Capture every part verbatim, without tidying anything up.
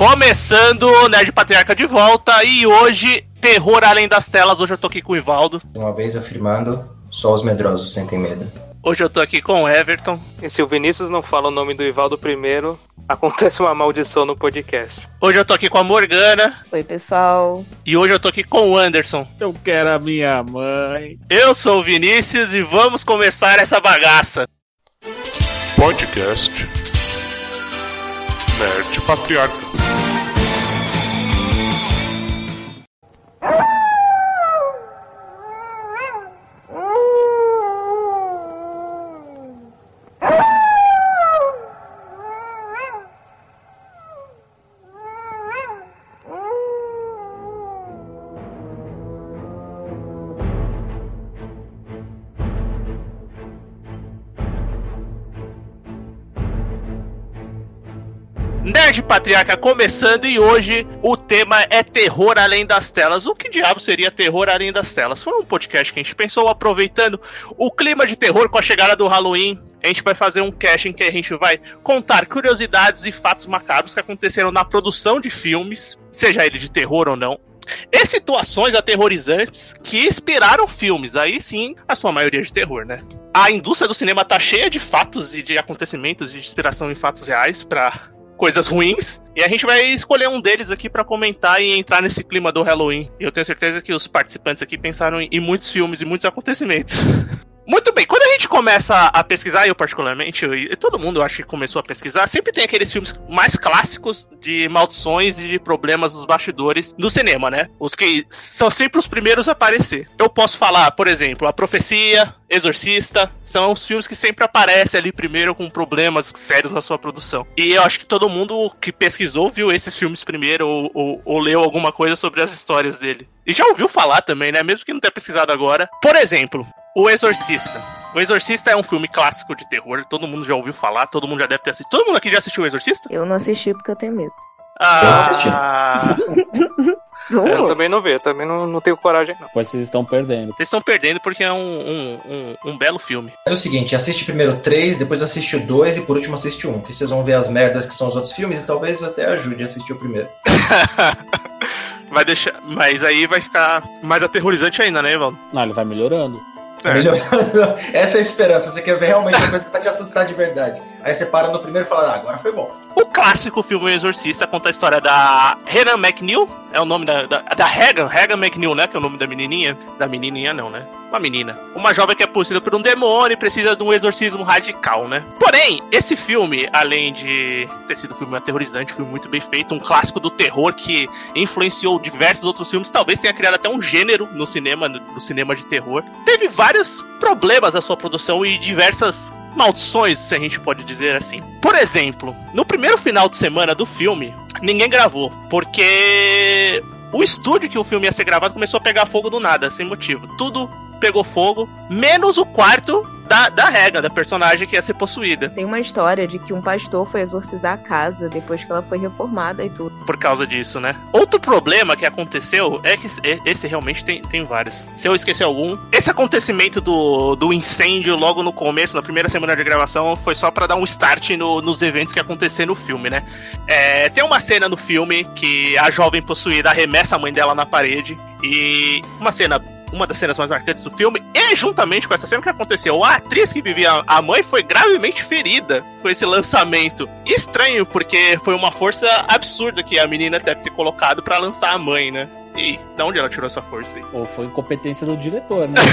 Começando o Nerd Patriarca de volta e hoje, terror além das telas. Hoje eu tô aqui com o Ivaldo. Uma vez afirmando, só os medrosos sentem medo. Hoje eu tô aqui com o Everton. E se o Vinícius não fala o nome do Ivaldo primeiro, acontece uma maldição no podcast. Hoje eu tô aqui com a Morgana. Oi, pessoal. E hoje eu tô aqui com o Anderson. Eu quero a minha mãe. Eu sou o Vinícius e vamos começar essa bagaça. Podcast Nerd Patriarca. Nerd Patriarca começando e hoje o tema é terror além das telas. O que diabo seria terror além das telas? Foi um podcast que a gente pensou aproveitando o clima de terror com a chegada do Halloween. A gente vai fazer um cast em que a gente vai contar curiosidades e fatos macabros que aconteceram na produção de filmes, seja ele de terror ou não, e situações aterrorizantes que inspiraram filmes, aí sim, a sua maioria de terror, né? A indústria do cinema tá cheia de fatos e de acontecimentos de inspiração em fatos reais pra coisas ruins, e a gente vai escolher um deles aqui pra comentar e entrar nesse clima do Halloween. E eu tenho certeza que os participantes aqui pensaram em muitos filmes e muitos acontecimentos. Muito bem, quando a gente começa a pesquisar, eu particularmente, e todo mundo eu acho que começou a pesquisar, sempre tem aqueles filmes mais clássicos de maldições e de problemas dos bastidores do cinema, né? Os que são sempre os primeiros a aparecer. Eu posso falar, por exemplo, A Profecia, Exorcista, são os filmes que sempre aparecem ali primeiro com problemas sérios na sua produção. E eu acho que todo mundo que pesquisou viu esses filmes primeiro ou, ou, ou leu alguma coisa sobre as histórias dele. E já ouviu falar também, né? Mesmo que não tenha pesquisado agora. Por exemplo, O Exorcista. O Exorcista é um filme clássico de terror, todo mundo já ouviu falar, todo mundo já deve ter assistido. Todo mundo aqui já assistiu O Exorcista? Eu não assisti porque eu tenho medo. Ah... Eu também não vejo, também não, não tenho coragem não. Pois vocês estão perdendo. Vocês estão perdendo porque é um, um, um, um belo filme. É o seguinte, assiste primeiro três, depois assiste o dois e por último assiste o um. Que vocês vão ver as merdas que são os outros filmes e talvez até ajude a assistir o primeiro. Vai deixar... Mas aí vai ficar mais aterrorizante ainda, né, Evaldo? Não, ele vai melhorando. É. Melhorando. Essa é a esperança. Você quer ver realmente uma coisa que vai te assustar de verdade. Aí você para no primeiro e fala, ah, agora foi bom. O clássico filme O Exorcista conta a história da Hagan McNeil, é o nome da, da, da Hagan, Hagan McNeil, né, que é o nome da menininha. Da menininha não, né? Uma menina. Uma jovem que é possuída por um demônio e precisa de um exorcismo radical, né? Porém, esse filme, além de ter sido um filme aterrorizante, foi muito bem feito, um clássico do terror que influenciou diversos outros filmes, talvez tenha criado até um gênero no cinema, no, no cinema de terror. Teve vários problemas na sua produção e diversas maldições, se a gente pode dizer assim. Por exemplo, no primeiro final de semana do filme, ninguém gravou, porque o estúdio que o filme ia ser gravado começou a pegar fogo do nada, sem motivo. Tudo pegou fogo, menos o quarto da, da Hagan, da personagem que ia ser possuída. Tem uma história de que um pastor foi exorcizar a casa depois que ela foi reformada e tudo. Por causa disso, né? Outro problema que aconteceu é que esse realmente tem, tem vários. Se eu esquecer algum, esse acontecimento do, do incêndio logo no começo, na primeira semana de gravação, foi só pra dar um start no, nos eventos que aconteceram no filme, né? É, tem uma cena no filme que a jovem possuída arremessa a mãe dela na parede e uma cena... Uma das cenas mais marcantes do filme, e juntamente com essa cena que aconteceu, a atriz que vivia a mãe foi gravemente ferida com esse lançamento. Estranho, porque foi uma força absurda que a menina deve ter colocado pra lançar a mãe, né? E de onde ela tirou essa força aí? Ou foi incompetência do diretor, né?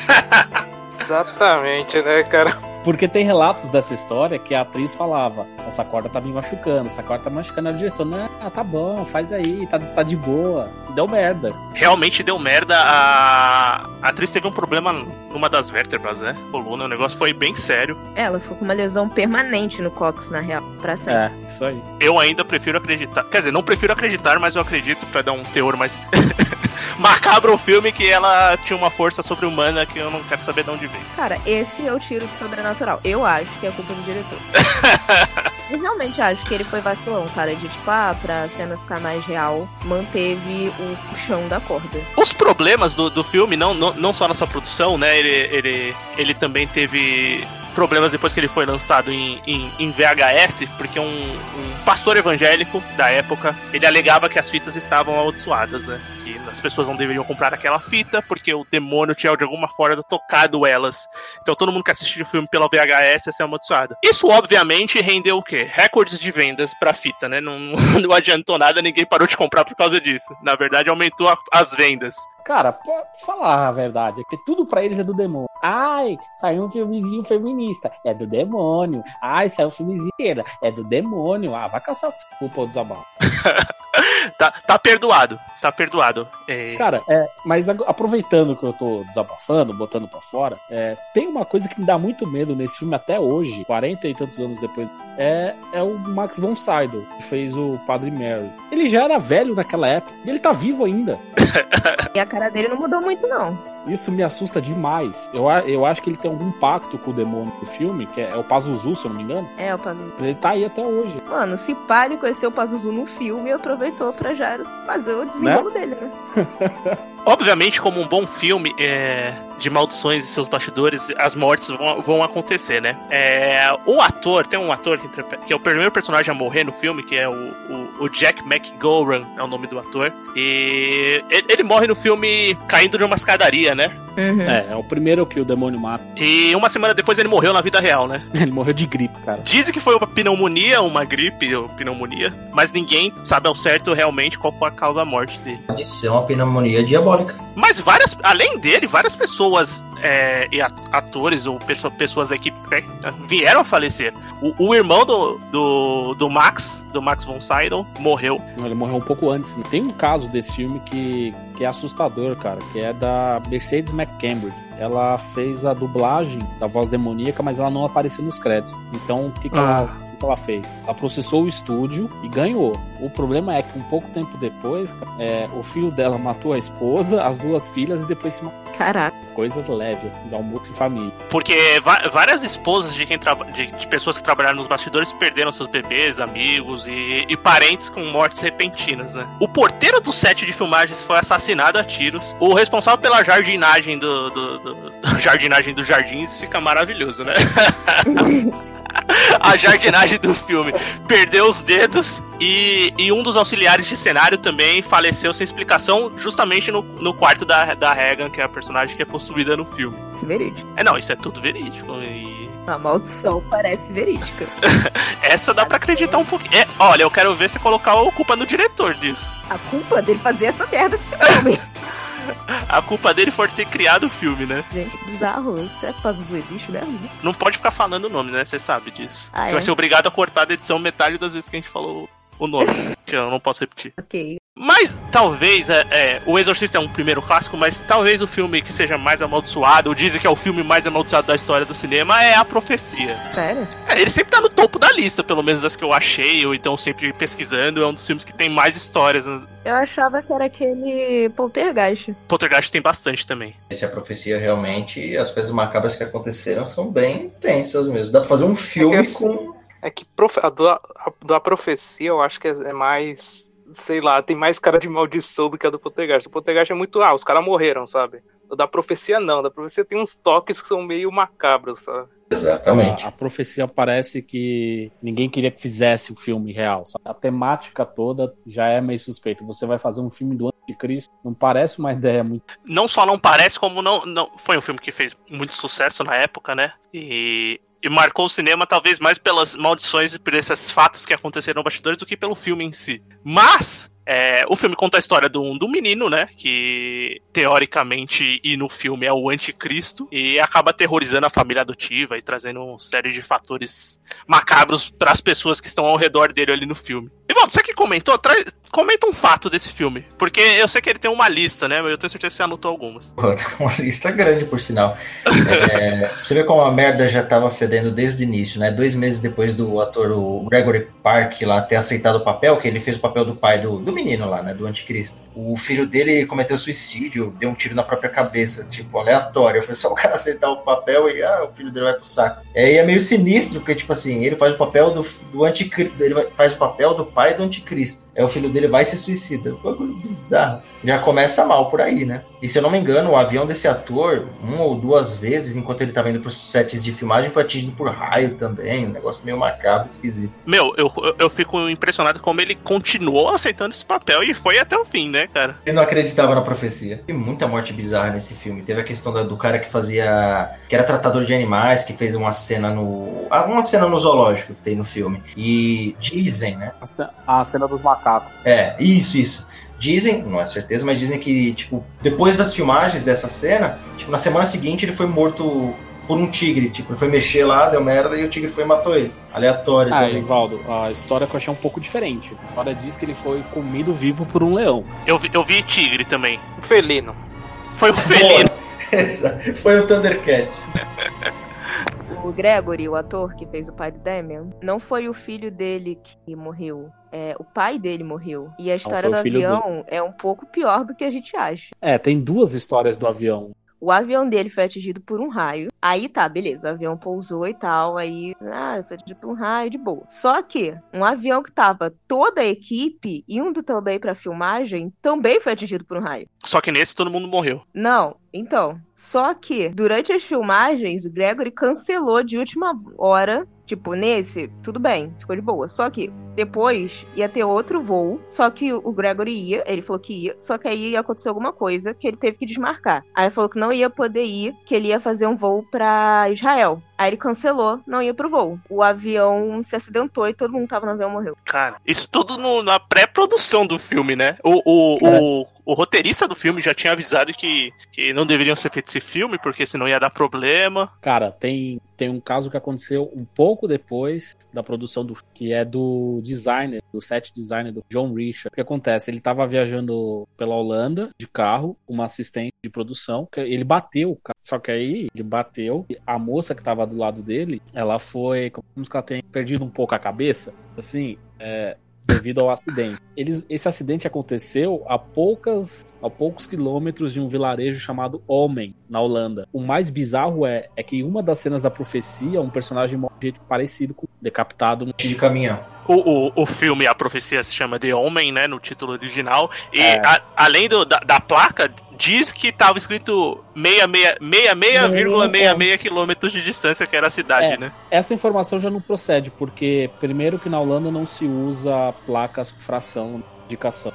Exatamente, né, cara? Porque tem relatos dessa história que a atriz falava, essa corda tá me machucando, essa corda tá machucando. O diretor, não, tá bom, faz aí, tá, tá de boa. Deu merda. Realmente deu merda. A... a atriz teve um problema numa das vértebras, né? Coluna, o negócio foi bem sério. Ela ficou com uma lesão permanente no cóccix, na real, pra sempre. É, isso aí. Eu ainda prefiro acreditar, quer dizer, não prefiro acreditar, mas eu acredito pra dar um teor mais... macabro o filme, que ela tinha uma força sobre-humana que eu não quero saber de onde veio. Cara, esse é o tiro de sobrenatural. Eu acho que é culpa do diretor. Eu realmente acho que ele foi vacilão, cara, de tipo, ah, pra cena ficar mais real, manteve o puxão da corda. Os problemas do, do filme, não, não, não só na sua produção, né, ele, ele, ele também teve problemas depois que ele foi lançado em, em, em V H S, porque um, um pastor evangélico da época, ele alegava que as fitas estavam amaldiçoadas, né? Que as pessoas não deveriam comprar aquela fita porque o demônio tinha de alguma forma tocado elas. Então todo mundo que assistiu o filme pela V H S ia ser amaldiçoado. Isso obviamente rendeu o quê? Recordes de vendas pra fita, né? Não, não adiantou nada, ninguém parou de comprar por causa disso. Na verdade aumentou a, as vendas. Cara, pra falar a verdade, é que tudo pra eles é do demônio. Ai, saiu um filmezinho feminista, é do demônio. Ai, saiu um filmezinho, é do demônio. Ah, vai caçar o pô dos abalos. tá, tá perdoado, tá perdoado. É... Cara, é, mas aproveitando que eu tô desabafando, botando pra fora, é, tem uma coisa que me dá muito medo nesse filme até hoje, quarenta e tantos anos depois, é, é o Max von Sydow, que fez o Padre Mary. Ele já era velho naquela época, e ele tá vivo ainda. E a cara dele não mudou muito, não. Isso me assusta demais. Eu, eu acho que ele tem algum pacto com o demônio do filme, que é, é o Pazuzu, se eu não me engano. É, o Pazuzu. Ele tá aí até hoje. Mano, se Pare conheceu o Pazuzu no filme, aproveitou pra já fazer o desenrolo né? dele, né? Obviamente, como um bom filme é, de maldições e seus bastidores, as mortes vão, vão acontecer, né? É, o ator, tem um ator que, que é o primeiro personagem a morrer no filme, que é o, o, o Jack McGowan, é o nome do ator. E ele, ele morre no filme caindo de uma escadaria, né? Uhum. É, é o primeiro que o demônio mata. E uma semana depois ele morreu na vida real, né? Ele morreu de gripe, cara. Dizem que foi uma pneumonia, uma gripe ou pneumonia, mas ninguém sabe ao certo realmente qual foi a causa da morte dele. Pode ser uma pneumonia diabólica. Mas várias, além dele, várias pessoas é, e atores ou pessoas da equipe vieram a falecer. O, o irmão do, do, do Max, do Max von Sydow, morreu. Ele morreu um pouco antes. Tem um caso desse filme que, que é assustador, cara, que é da Mercedes McCambridge. Ela fez a dublagem da voz demoníaca, mas ela não apareceu nos créditos. Então, o que, que, ah. ela, o que ela fez? Ela processou o estúdio e ganhou. O problema é que um pouco tempo depois, é, o filho dela matou a esposa, as duas filhas e depois se matou. Caraca. Coisa leve, dá um muito em família. Porque várias esposas de, quem tra... de, de pessoas que trabalharam nos bastidores perderam seus bebês, amigos e, e parentes com mortes repentinas, né? O porteiro do set de filmagens foi assassinado a tiros. O responsável pela jardinagem do, do, do, do jardinagem dos jardins fica maravilhoso, né? A jardinagem do filme perdeu os dedos e, e um dos auxiliares de cenário também faleceu sem explicação justamente no, no quarto da, da Regan, que é a personagem que é possuída no filme. Isso é verídico. É, não, isso é tudo verídico. E... A maldição parece verídica. Essa dá pra acreditar um pouquinho. É, olha, eu quero ver você colocar a culpa no diretor disso. A culpa dele fazer essa merda desse filme. A culpa dele foi ter criado o filme, né? Gente, bizarro. Será que o Pazuzu existe mesmo? Não pode ficar falando o nome, né? Você sabe disso. Ah, você é? vai ser obrigado a cortar da edição metade das vezes que a gente falou o nome. Eu não posso repetir. Ok. Mas talvez, é, é, o Exorcista é um primeiro clássico, mas talvez o filme que seja mais amaldiçoado, ou dizem que é o filme mais amaldiçoado da história do cinema, é A Profecia. Sério? É, ele sempre tá no topo da lista, pelo menos das que eu achei, ou então sempre pesquisando, é um dos filmes que tem mais histórias. Eu achava que era aquele Poltergeist. Poltergeist tem bastante também. Essa é a profecia realmente, as coisas macabras que aconteceram são bem intensas mesmo. Dá pra fazer um filme é que, com... É que profe... a, do, a da profecia eu acho que é, é mais... Sei lá, tem mais cara de maldição do que a do Poltergeist. O Poltergeist é muito... Ah, os caras morreram, sabe? O da profecia não. Da profecia tem uns toques que são meio macabros, sabe? Exatamente. A, a profecia parece que ninguém queria que fizesse o filme real. Sabe? A temática toda já é meio suspeita. Você vai fazer um filme do Anticristo, não parece uma ideia muito... Não só não parece, como não... não... Foi um filme que fez muito sucesso na época, né? E... E marcou o cinema talvez mais pelas maldições e por esses fatos que aconteceram no bastidores do que pelo filme em si. Mas é, o filme conta a história de um, de um menino, né? Que teoricamente e no filme é o anticristo. E acaba aterrorizando a família adotiva e trazendo uma série de fatores macabros para as pessoas que estão ao redor dele ali no filme. Ivaldo, você que comentou, traz, comenta um fato desse filme. Porque eu sei que ele tem uma lista, né? Mas eu tenho certeza que você anotou algumas. Uma lista grande, por sinal. É, você vê como a merda já tava fedendo desde o início, né? Dois meses depois do ator o Gregory Park lá ter aceitado o papel, que ele fez o papel do pai do, do menino lá, né? Do anticristo. O filho dele cometeu suicídio, deu um tiro na própria cabeça, tipo, aleatório. Foi só o cara aceitar o papel e ah, o filho dele vai pro saco. É, e é meio sinistro, porque, tipo assim, ele faz o papel do, do anticristo, ele faz o papel do pai do anticristo. É, o filho dele ele vai e se suicida. Um bagulho bizarro. Já começa mal por aí, né? E se eu não me engano, o avião desse ator, uma ou duas vezes, enquanto ele tava indo pros sets de filmagem, foi atingido por raio também. Um negócio meio macabro, esquisito. Meu, eu, eu fico impressionado como ele continuou aceitando esse papel e foi até o fim, né, cara? Ele não acreditava na profecia. Tem muita morte bizarra nesse filme. Teve a questão do, do cara que fazia... que era tratador de animais, que fez uma cena no... uma cena no zoológico que tem no filme. E dizem, né? A cena dos macacos. É, isso, isso. Dizem, não é certeza, mas dizem que, tipo, depois das filmagens dessa cena, tipo, na semana seguinte ele foi morto por um tigre. Tipo, ele foi mexer lá, deu merda, e o tigre foi e matou ele. Aleatório ah, também. Evaldo, a história que eu achei um pouco diferente. A história diz que ele foi comido vivo por um leão. Eu vi, eu vi tigre também. Um felino. Foi um felino. Essa foi o Thundercat. O Gregory, o ator que fez o pai do Damian, não foi o filho dele que morreu. É, o pai dele morreu. E a história do avião é um pouco pior do que a gente acha. É, tem duas histórias do avião. O avião dele foi atingido por um raio. Aí tá, beleza, o avião pousou e tal. Aí, ah, foi atingido por um raio, de boa. Só que um avião que tava toda a equipe indo também pra filmagem também foi atingido por um raio. Só que nesse todo mundo morreu. Não, então. Só que durante as filmagens, o Gregory cancelou de última hora. Tipo, nesse, tudo bem, ficou de boa. Só que depois ia ter outro voo, só que o Gregory ia, ele falou que ia, só que aí ia acontecer alguma coisa que ele teve que desmarcar. Aí ele falou que não ia poder ir, que ele ia fazer um voo pra Israel. Aí ele cancelou, não ia pro voo. O avião se acidentou e todo mundo que tava no avião morreu. Cara, isso tudo no, na pré-produção do filme, né? O, o, é. o, o roteirista do filme já tinha avisado que, que não deveriam ser feitos esse filme, porque senão ia dar problema. Cara, tem, tem um caso que aconteceu um pouco depois da produção do filme, que é do designer, do set designer do John Richard. O que acontece? Ele tava viajando pela Holanda de carro, uma assistente de produção, ele bateu o carro. Só que aí ele bateu, a moça que tava do lado dele, ela foi, como que ela tem perdido um pouco a cabeça, assim, é, devido ao acidente. Eles, esse acidente aconteceu a, poucas, a poucos quilômetros de um vilarejo chamado Homem, na Holanda. O mais bizarro é, é que em uma das cenas da profecia, um personagem morre de jeito parecido com decapitado no de caminhão. O, o, o filme, a profecia se chama The Homem, né, no título original, e é. a, além do, da, da placa, diz que estava escrito sessenta e seis vírgula sessenta e seis quilômetros de distância, que era a cidade, é, né? Essa informação já não procede, porque primeiro que na Holanda não se usa placas com fração de indicação.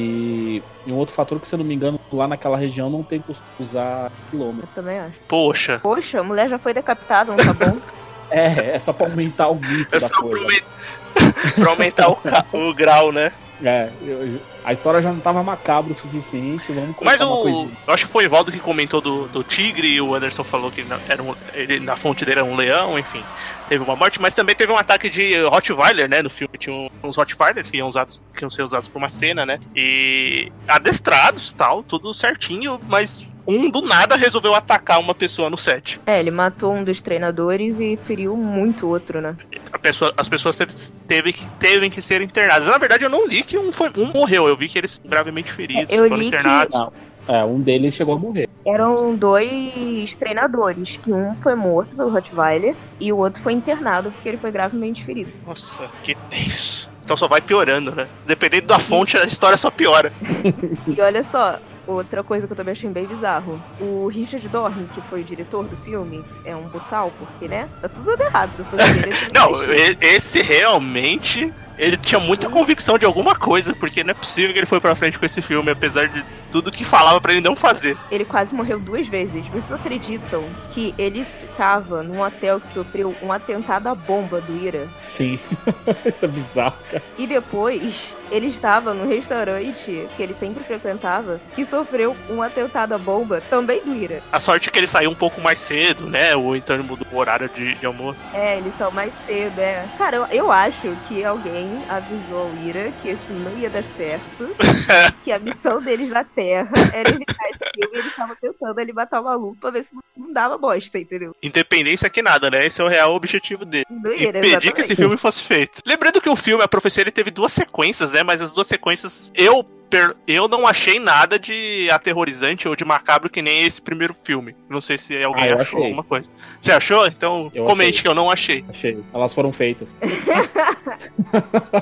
E, e um outro fator que, se eu não me engano, lá naquela região não tem costume usar quilômetro. Eu também acho. Poxa. Poxa, a mulher já foi decapitada, não tá bom? é, é só pra aumentar o mito é da só coisa. Pra, pra aumentar o, o grau, né? É, eu, eu, a história já não tava macabra o suficiente, vamos colocar Mas o, uma coisinha. Eu acho que foi o Evaldo que comentou do, do tigre, e o Anderson falou que não, era um, ele, na fonte dele era um leão, enfim. Teve uma morte, mas também teve um ataque de Rottweiler, né? No filme tinha uns Rottweilers que iam, usados, que iam ser usados por uma cena, né? E adestrados, tal, tudo certinho, mas um do nada resolveu atacar uma pessoa no set. É, ele matou um dos treinadores e feriu muito outro, né? A pessoa, as pessoas teve, teve, teve que ser internadas. Na verdade, eu não li que um, foi, um morreu, eu vi que eles gravemente feridos, eu foram li internados. Que... Não. É, um deles chegou a morrer. Eram dois treinadores, que um foi morto pelo Rottweiler e o outro foi internado porque ele foi gravemente ferido. Nossa, que tenso. Então só vai piorando, né? Dependendo da fonte, a história só piora. E olha só, outra coisa que eu também achei bem bizarro. O Richard Dorn, que foi o diretor do filme, é um boçal, porque, né? Tá tudo errado. Se eu fosse ver, não, não esse realmente... Ele tinha muita convicção de alguma coisa, porque não é possível que ele foi pra frente com esse filme, apesar de tudo que falava pra ele não fazer. Ele quase morreu duas vezes. Vocês acreditam que ele estava num hotel que sofreu um atentado à bomba do Ira? Sim, isso é bizarro, cara. E depois, ele estava no restaurante que ele sempre frequentava, que sofreu um atentado à bomba também do Ira. A sorte é que ele saiu um pouco mais cedo, né? Ou então ele mudou o horário de, de almoço. É, ele saiu mais cedo, é. Cara, eu, eu acho que alguém avisou ao Ira que esse filme não ia dar certo, que a missão deles na Terra era evitar esse filme e eles estavam tentando ali matar o maluco pra ver se não dava bosta, entendeu? Independência que nada, né? Esse é o real objetivo dele. Do Ira, impedir exatamente. que esse filme fosse feito. Lembrando que o filme, a profecia, ele teve duas sequências, né? Mas as duas sequências, eu... Eu não achei nada de aterrorizante ou de macabro que nem esse primeiro filme. Não sei se alguém ah, achou achei. alguma coisa. Você achou? Então eu comente achei. que eu não achei. Achei. Elas foram feitas.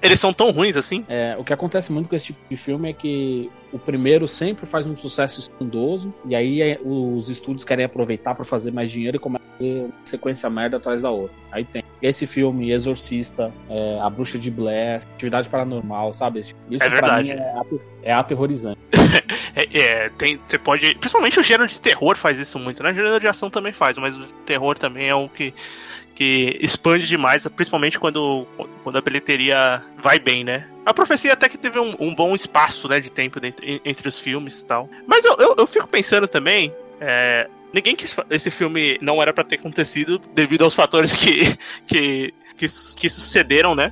Eles são tão ruins assim? É, o que acontece muito com esse tipo de filme é que o primeiro sempre faz um sucesso estrondoso, e aí é, os estúdios querem aproveitar pra fazer mais dinheiro e começam a fazer uma sequência merda atrás da outra. Aí tem esse filme, Exorcista, é, A Bruxa de Blair, Atividade Paranormal, sabe? Isso é verdade. Pra mim é, ater- é aterrorizante. é, é, tem, você pode... Principalmente o gênero de terror faz isso muito, né? O gênero de ação também faz, mas o terror também é um que... que expande demais, principalmente quando, quando a bilheteria vai bem, né? A Profecia até que teve um, um bom espaço, né, de tempo dentro, entre os filmes e tal. Mas eu, eu, eu fico pensando também, é, ninguém quis... Esse filme não era pra ter acontecido devido aos fatores que... que Que, que sucederam, né?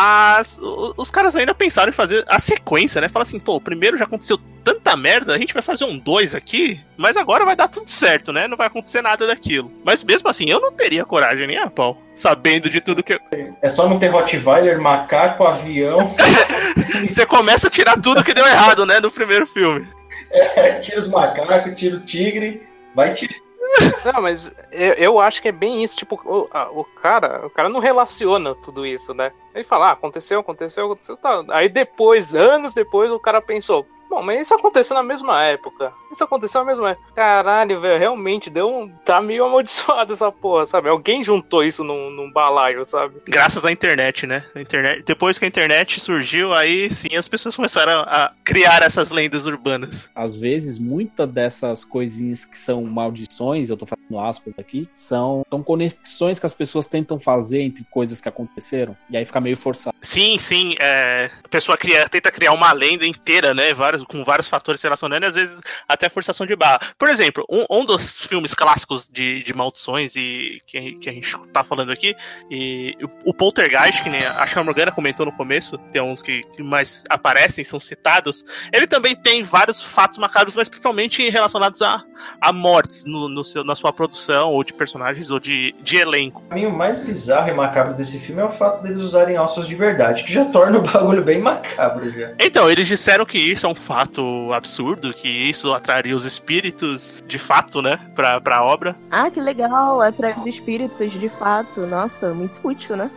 Mas os, os caras ainda pensaram em fazer a sequência, né? Fala assim, pô, o primeiro já aconteceu tanta merda, a gente vai fazer um dois aqui, mas agora vai dar tudo certo, né? Não vai acontecer nada daquilo. Mas mesmo assim, eu não teria coragem nem a pau, sabendo de tudo que... É só não ter Rottweiler, macaco, avião... Você começa a tirar tudo que deu errado, né? No primeiro filme. É, tira os macacos, tira o tigre, vai tirar... Não, mas eu, eu acho que é bem isso, tipo, o, a, o cara, o cara não relaciona tudo isso, né? Ele fala, ah, aconteceu, aconteceu, aconteceu, tá. Aí depois, anos depois, o cara pensou, bom, mas isso aconteceu na mesma época. Isso aconteceu na mesma época. Caralho, velho, realmente deu um... Tá meio amaldiçoado essa porra, sabe? Alguém juntou isso num, num balaio, sabe? Graças à internet, né? A internet, depois que a internet surgiu, aí sim as pessoas começaram a criar essas lendas urbanas. Às vezes, muitas dessas coisinhas que são maldições, eu tô fazendo aspas aqui, são, são conexões que as pessoas tentam fazer entre coisas que aconteceram, e aí fica meio forçado. Sim, sim, é, a pessoa cria, tenta criar uma lenda inteira, né? Vários, com vários fatores se relacionando, e às vezes até forçação de barra. Por exemplo, um, um dos filmes clássicos de, de maldições e que, que a gente tá falando aqui, e o, o Poltergeist, que nem acho que a Morgana comentou no começo, tem uns que, que mais aparecem, são citados, ele também tem vários fatos macabros, mas principalmente relacionados a, a mortes no, no seu, na sua produção, ou de personagens, ou de, de elenco. Pra mim, o mais bizarro e macabro desse filme é o fato deles usarem ossos de verdade, que já torna o bagulho bem macabro já. Então, eles disseram que isso é um fato absurdo, que isso atrairia os espíritos de fato, né, pra, pra obra. Ah, que legal, atrai os espíritos de fato. Nossa, muito útil, né?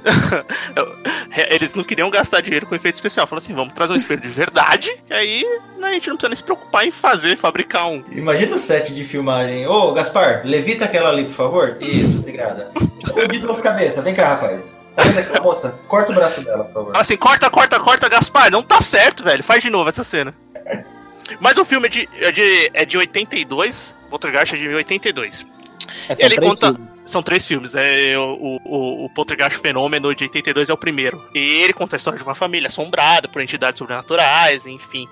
Eles não queriam gastar dinheiro com efeito especial. Falaram assim, vamos trazer um espírito de verdade, que aí a gente não precisa nem se preocupar em fazer, fabricar um. Imagina o set de filmagem. Ô, Gaspar, levita aquela ali, por favor. Isso, obrigada. Ô, de duas cabeças, vem cá, rapaz. Tá vendo aquela moça? Corta o braço dela, por favor. Assim, corta, corta, corta, Gaspar. Não tá certo, velho. Faz de novo essa cena. Mas o filme é de, é de, é de oitenta e dois. O Poltergeist é de oitenta e dois. É, Ele conta... filmes. São três filmes. É, o, o, o Poltergeist Fenômeno de oitenta e dois é o primeiro. E ele conta a história de uma família assombrada por entidades sobrenaturais, enfim.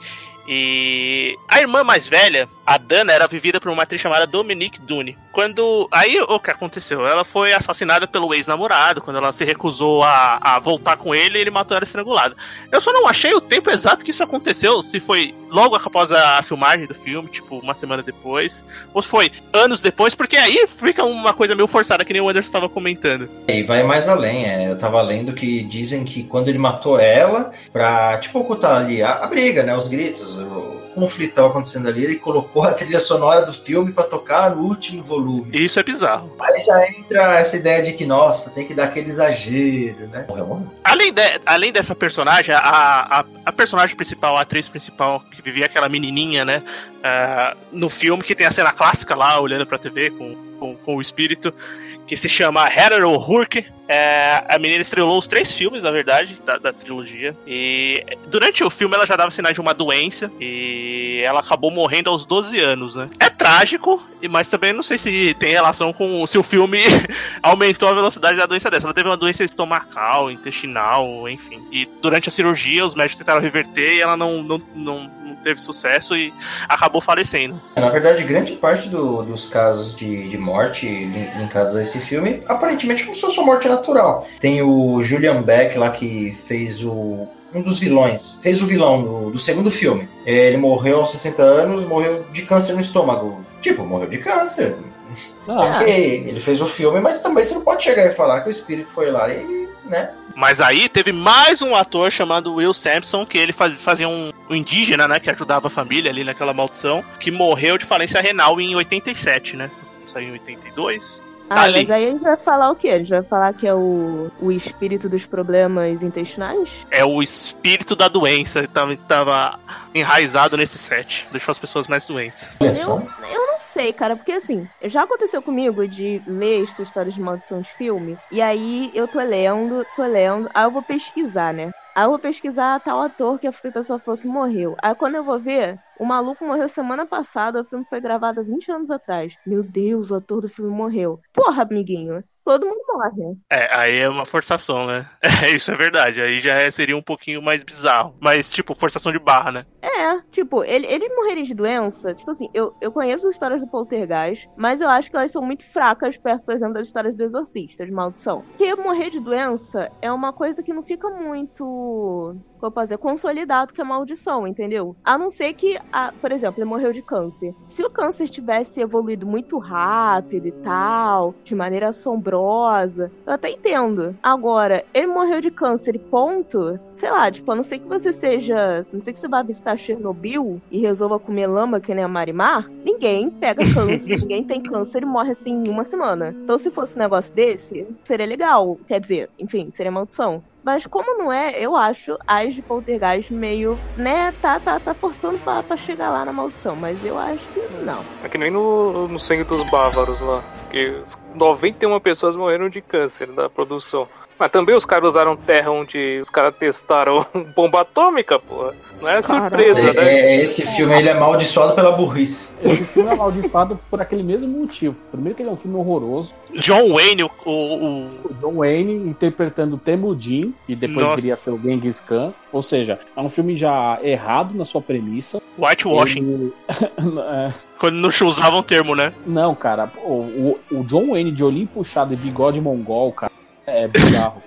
E a irmã mais velha, a Dana, era vivida por uma atriz chamada Dominique Dune. Quando... Aí o que aconteceu? Ela foi assassinada pelo ex-namorado. Quando ela se recusou a, a voltar com ele, ele matou ela estrangulada. Eu só não achei o tempo exato que isso aconteceu. Se foi logo após a filmagem do filme, tipo uma semana depois, ou se foi anos depois, porque aí fica uma coisa meio forçada, que nem o Anderson estava comentando. E vai mais além, é, eu tava lendo que dizem que quando ele matou ela, pra, tipo, ocultar ali a, a briga, né, os gritos, o conflito tava acontecendo ali, ele colocou a trilha sonora do filme pra tocar no último volume. Isso é bizarro. Aí já entra essa ideia de que, nossa, tem que dar aquele exagero, né? Morreu, morreu. Além, de, além dessa personagem, a, a, a personagem principal, a atriz principal, que vivia aquela menininha, né, uh, no filme, que tem a cena clássica lá, olhando pra T V com, com, com o espírito, que se chama Heather O'Rourke. É, a menina estrelou os três filmes, na verdade, da, da trilogia. E durante o filme ela já dava sinais de uma doença. E ela acabou morrendo aos doze anos, né? É trágico, mas também não sei se tem relação com se o filme aumentou a velocidade da doença dessa. Ela teve uma doença estomacal, intestinal, enfim. E durante a cirurgia os médicos tentaram reverter e ela não, não, não, não teve sucesso e acabou falecendo. Na verdade, grande parte do, dos casos de, de morte linkados a esse filme, aparentemente como se fosse uma morte natural. Tem o Julian Beck lá que fez o um dos vilões, fez o vilão do, do segundo filme. Ele morreu aos sessenta anos, morreu de câncer no estômago. Tipo, morreu de câncer. Ah. Ok, ele fez o filme, mas também você não pode chegar e falar que o espírito foi lá e, né? Mas aí teve mais um ator chamado Will Sampson, que ele faz, fazia um, um indígena, né, que ajudava a família ali naquela maldição, que morreu de falência renal em oitenta e sete, né? Saiu em oitenta e dois. Ah, ali. mas aí a gente vai falar o quê? A gente vai falar que é o, o espírito dos problemas intestinais? É o espírito da doença, tava, tava enraizado nesse set. Deixou as pessoas mais doentes. Olha só. Eu, eu não sei, cara, porque assim, já aconteceu comigo de ler essa história de maldição de filme, e aí eu tô lendo, tô lendo, aí eu vou pesquisar, né? Aí eu vou pesquisar tal ator que a pessoa falou que morreu. Aí quando eu vou ver, o maluco morreu semana passada, o filme foi gravado há vinte anos atrás. Meu Deus, o ator do filme morreu. Porra, amiguinho, todo mundo morre. É, aí é uma forçação, né? É, isso é verdade. Aí já é- seria um pouquinho mais bizarro. Mas, tipo, forçação de barra, né? É, tipo, ele, eles morrerem de doença, tipo assim, eu, eu conheço as histórias do Poltergeist, mas eu acho que elas são muito fracas perto, por exemplo, das histórias do Exorcista, de maldição. Porque morrer de doença é uma coisa que não fica muito, como eu posso dizer, consolidado que é maldição, entendeu? A não ser que, a, por exemplo, ele morreu de câncer. Se o câncer tivesse evoluído muito rápido e tal, de maneira assombrosa, eu até entendo. Agora, ele morreu de câncer e ponto, sei lá, tipo, a não ser que você seja, a não ser que você vá visitar Chernobyl e resolva comer lama que nem a Marimar, ninguém pega câncer, ninguém tem câncer e morre assim em uma semana. Então, se fosse um negócio desse, seria legal. Quer dizer, enfim, seria maldição. Mas como não é, eu acho as de Poltergeist meio, né, tá, tá, tá forçando pra, pra chegar lá na maldição. Mas eu acho que não. É que nem no, no Sangue dos Bárbaros lá. Que noventa e uma pessoas morreram de câncer da produção. Mas também os caras usaram terra onde os caras testaram bomba atômica, porra. Não é surpresa, É, né? é, esse filme ele é amaldiçoado pela burrice. Esse filme é amaldiçoado por aquele mesmo motivo. Primeiro que ele é um filme horroroso. John Wayne, o. o, O John Wayne interpretando Temujin, que depois Nossa. viria a ser o Genghis Khan. Ou seja, é um filme já errado na sua premissa. o Whitewashing. Ele- É, Quando não usavam o termo, né? não, cara, pô, o, o John Wayne de olhinho puxado e bigode mongol, cara, é bizarro.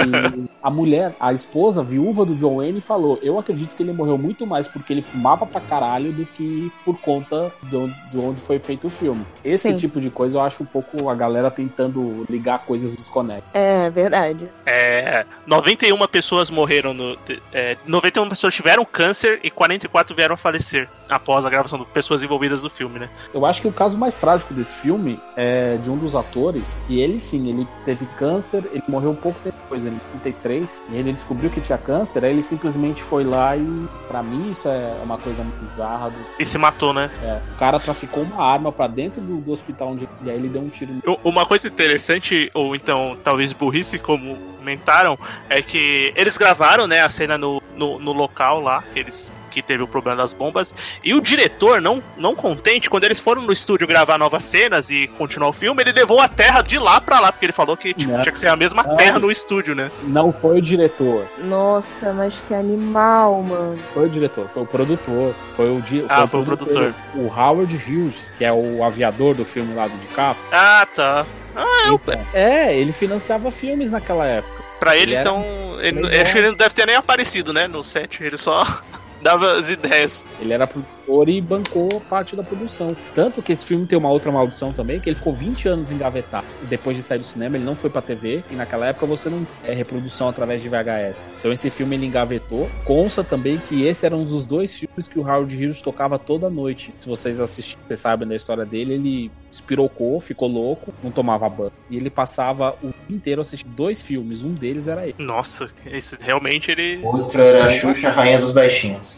E a mulher, a esposa, viúva do John Wayne, falou: eu acredito que ele morreu muito mais porque ele fumava pra caralho do que por conta de onde, de onde foi feito o filme. Esse Sim. tipo de coisa eu acho um pouco a galera tentando ligar coisas desconectadas. É, verdade. É, noventa e uma pessoas morreram no. É, noventa e uma pessoas tiveram câncer e quarenta e quatro vieram a falecer após a gravação de pessoas envolvidas no filme, né? Eu acho que o caso mais trágico desse filme é de um dos atores, e ele sim, ele teve câncer, ele morreu um pouco tempo depois, em trinta e três, e ele descobriu que tinha câncer, aí ele simplesmente foi lá e, pra mim, isso é uma coisa bizarra. Do, E se matou, né? é, o cara traficou uma arma pra dentro do, do hospital onde, e aí ele deu um tiro. Eu- Uma coisa interessante, ou então talvez burrice, como comentaram, é que eles gravaram, né, a cena no, no, no local lá, que eles que teve o problema das bombas, e o diretor, não, não contente, quando eles foram no estúdio gravar novas cenas e continuar o filme, ele levou a terra de lá pra lá, porque ele falou que tipo, Não. tinha que ser a mesma Não. terra no estúdio, né? Não foi o diretor, Nossa, mas que animal, mano. foi o diretor, foi o produtor, foi o, di, Ah, foi o produtor. o Howard Hughes, que é o aviador do filme lá do DiCaprio. Ah, tá. Ah, eu, Então, é, ele financiava filmes naquela época. pra ele, Ele era então, ele, legal. acho que ele não deve ter nem aparecido, né, no set, ele só dava as ideias. Ele era produtor e bancou parte da produção. Tanto que esse filme tem uma outra maldição também, que ele ficou vinte anos engavetado. Depois de sair do cinema, ele não foi pra T V, e naquela época você não é reprodução através de V H S. Então esse filme ele engavetou. Consta também que esse era um dos dois filmes que o Howard Hughes tocava toda noite. Se vocês assistirem, vocês sabem da história dele, ele espirocou, ficou louco, não tomava banho. E ele passava o dia inteiro assistindo dois filmes, um deles era ele. Nossa, esse realmente ele Outro era a Xuxa, a Rainha dos Baixinhos.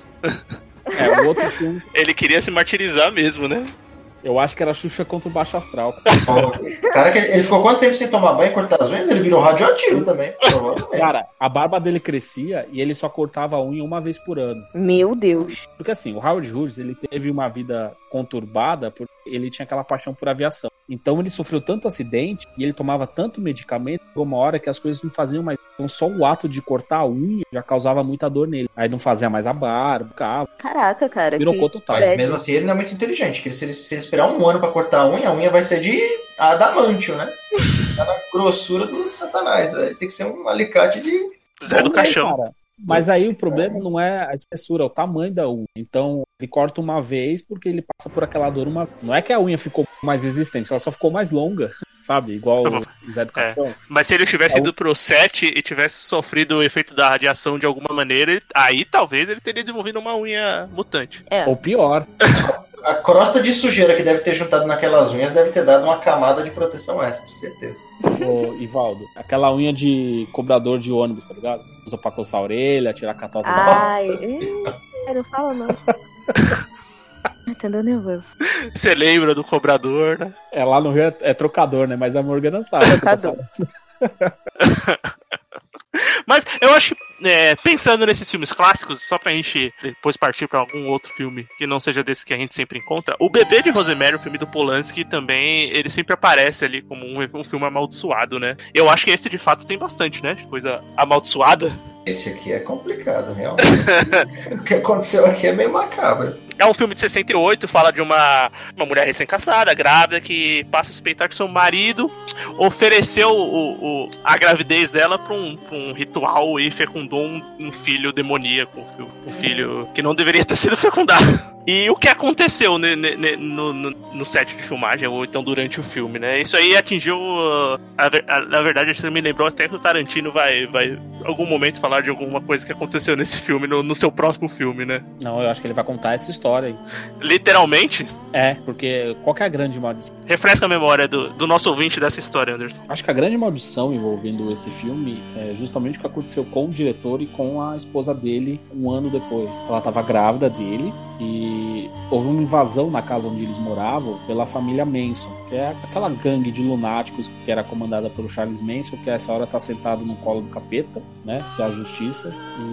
É, o outro filme, ele queria se martirizar mesmo, né? eu acho que era Xuxa contra o Baixo Astral. Cara, que ele, ele ficou quanto tempo sem tomar banho e cortar as unhas? Ele virou radioativo também. Provavelmente. Cara, a barba dele crescia e ele só cortava a unha uma vez por ano. Meu Deus. Porque assim, o Howard Hughes, ele teve uma vida conturbada porque ele tinha aquela paixão por aviação. Então ele sofreu tanto acidente e ele tomava tanto medicamento, chegou uma hora que as coisas não faziam mais. Então só o ato de cortar a unha já causava muita dor nele. Aí não fazia mais a barba, ficava, Caraca, cara. pirocou Que... total. Mas É. mesmo assim ele não é muito inteligente. Que se ele, se ele esperar um ano pra cortar a unha, a unha vai ser de adamantio, né? Tá na grossura do satanás. Vai ter que ser um alicate de... Zé do Bom, né, Caixão. cara? Mas aí o problema não é a espessura, é o tamanho da unha. Então ele corta uma vez porque ele passa por aquela dor uma. Não é que a unha ficou mais resistente, ela só ficou mais longa, sabe? Igual o Zé do Caixão. Mas se ele tivesse É, ido pro set e tivesse sofrido o efeito da radiação de alguma maneira, ele- aí talvez ele teria desenvolvido uma unha mutante. É. Ou pior. A crosta de sujeira que deve ter juntado naquelas unhas deve ter dado uma camada de proteção extra, certeza. Ô, Ivaldo, aquela unha de cobrador de ônibus, tá ligado? Usa pra coçar a orelha, tirar a catota da Ai, Nossa é, não fala não. Tá dando nervoso. Você lembra do cobrador, né? É, lá no Rio é, é trocador, né? Mas a Morgana sabe. Trocador. Mas eu acho, é, pensando nesses filmes clássicos, só pra gente depois partir pra algum outro filme que não seja desse que a gente sempre encontra, o Bebê de Rosemary, o filme do Polanski, também, ele sempre aparece ali como um, um filme amaldiçoado, né? Eu acho que esse de fato tem bastante, né? Coisa amaldiçoada. Esse aqui é complicado, realmente. O que aconteceu aqui é meio macabro. É um filme de sessenta e oito, fala de uma, uma mulher recém-casada, grávida, que passa a suspeitar que seu marido ofereceu o, o, a gravidez dela para um, pra um ritual e fecundou um, um filho demoníaco, um filho que não deveria ter sido fecundado. E o que aconteceu ne, ne, ne, no, no, no set de filmagem, ou então durante o filme, né? Isso aí atingiu... Uh, a, a, na verdade, você me lembrou até que o Tarantino vai, vai em algum momento falar de alguma coisa que aconteceu nesse filme, no, no seu próximo filme, né? Não, eu acho que ele vai contar essa história aí. Literalmente? É, porque qual que é a grande maldição? Refresca a memória do, do nosso ouvinte dessa história, Anderson. Acho que a grande maldição envolvendo esse filme é justamente o que aconteceu com o diretor e com a esposa dele um ano depois. Ela estava grávida dele e houve uma invasão na casa onde eles moravam pela família Manson, que é aquela gangue de lunáticos que era comandada pelo Charles Manson, que a essa hora está sentado no colo do capeta, né, se é a justiça,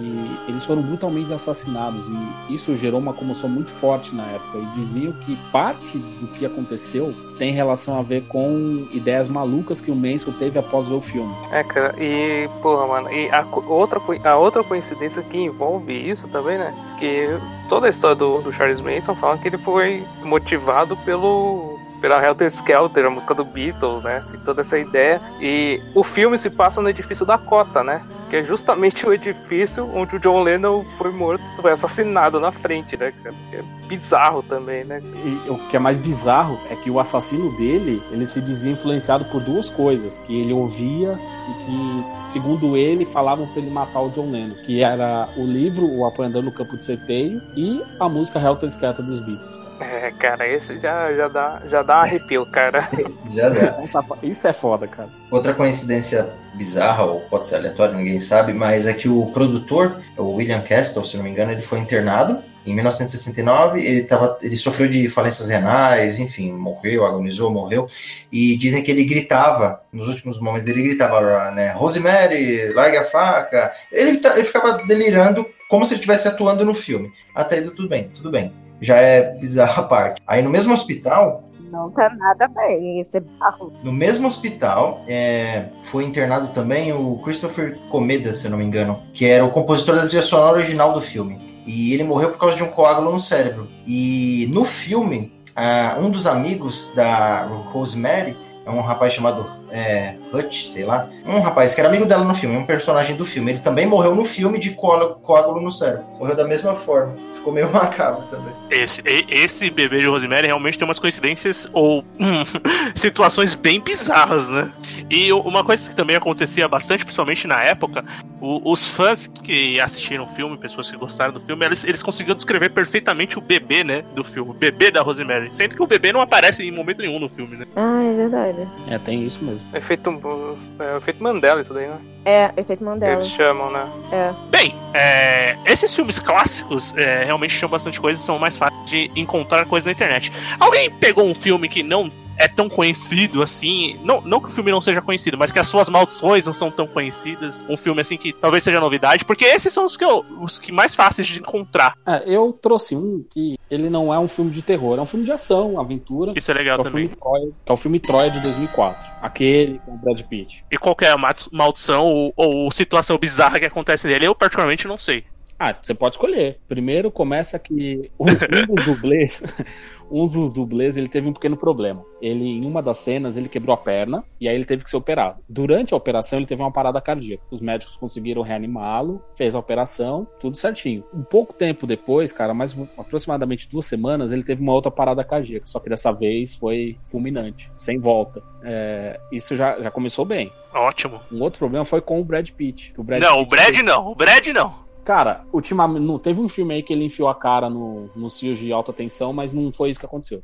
e eles foram brutalmente assassinados, e isso gerou uma comoção muito forte na época, e diziam que parte do que aconteceu tem relação a ver com ideias malucas que o Manson teve após ver o filme. É, cara, e, porra, mano, e a outra, a outra coincidência que envolve isso também, né, que toda a história do, do Charles Manson fala que ele foi motivado pelo... pela Helter Skelter, a música do Beatles, né? E toda essa ideia. E o filme se passa no edifício Dakota, né? Que é justamente o edifício onde o John Lennon foi morto, foi assassinado na frente, né? Que é bizarro também, né? E o que é mais bizarro é que o assassino dele, ele se dizia influenciado por duas coisas, que ele ouvia e que, segundo ele, falavam pra ele matar o John Lennon, que era o livro O Apanhador no Campo de Centeio e a música Helter Skelter dos Beatles. É, cara, esse já, já, dá, já dá um arrepio, cara. Já dá. Isso é foda, cara. Outra coincidência bizarra, ou pode ser aleatória, ninguém sabe, mas é que o produtor, o William Castle, se não me engano, ele foi internado em mil novecentos e sessenta e nove, ele, tava, ele sofreu de falências renais, enfim, morreu, agonizou, morreu, e dizem que ele gritava, nos últimos momentos ele gritava, né, Rosemary, larga a faca, ele, ele ficava delirando como se ele estivesse atuando no filme. Até aí, tudo bem, tudo bem. Já é bizarra a parte. Aí no mesmo hospital... Não tá nada bem, isso é barro. No mesmo hospital, é, foi internado também o Christopher Comeda, se eu não me engano, que era o compositor da trilha sonora original do filme. E ele morreu por causa de um coágulo no cérebro. E no filme, uh, um dos amigos da Rosemary, é um rapaz chamado é, Hutch, sei lá, um rapaz que era amigo dela no filme, um personagem do filme. Ele também morreu no filme de coágulo no cérebro. Morreu da mesma forma. Ficou meio macabro também. Esse, esse Bebê de Rosemary realmente tem umas coincidências ou hum, situações bem bizarras, né? E uma coisa que também acontecia bastante, principalmente na época, o, os fãs que assistiram o filme, pessoas que gostaram do filme, eles, eles conseguiam descrever perfeitamente o bebê, né, do filme, o bebê da Rosemary, sendo que o bebê não aparece em momento nenhum no filme, né? Ah, é verdade. É, tem isso mesmo. Efeito, é, efeito Mandela isso daí, né? É, efeito Mandela. Eles chamam, né? É. Bem, é, esses filmes clássicos é, realmente chamam bastante coisa e são mais fáceis de encontrar coisas na internet. Alguém pegou um filme que não é tão conhecido assim, não, não que o filme não seja conhecido, mas que as suas maldições não são tão conhecidas, um filme assim que talvez seja novidade, porque esses são os que, eu, os que mais fáceis de encontrar. É, eu trouxe um que ele não é um filme de terror, é um filme de ação, aventura. Isso é legal que é também. O Troia, que é o filme Troia de dois mil e quatro, aquele com o Brad Pitt. E qual que é a maldição ou, ou situação bizarra que acontece nele? Eu particularmente não sei. Ah, você pode escolher. Primeiro começa que um, um dos dublês, um dos dublês, ele teve um pequeno problema. Ele, em uma das cenas, ele quebrou a perna e aí ele teve que ser operado. Durante a operação, ele teve uma parada cardíaca. Os médicos conseguiram reanimá-lo, fez a operação, tudo certinho. Um pouco tempo depois, cara, mais aproximadamente duas semanas, ele teve uma outra parada cardíaca. Só que dessa vez foi fulminante, sem volta. É, isso já, já começou bem. Ótimo. Um outro problema foi com o Brad Pitt. O Brad não, Pitt o Brad foi... não, o Brad não. Cara, ultimamente, não, teve um filme aí que ele enfiou a cara no, nos fios de alta tensão, mas não foi isso que aconteceu.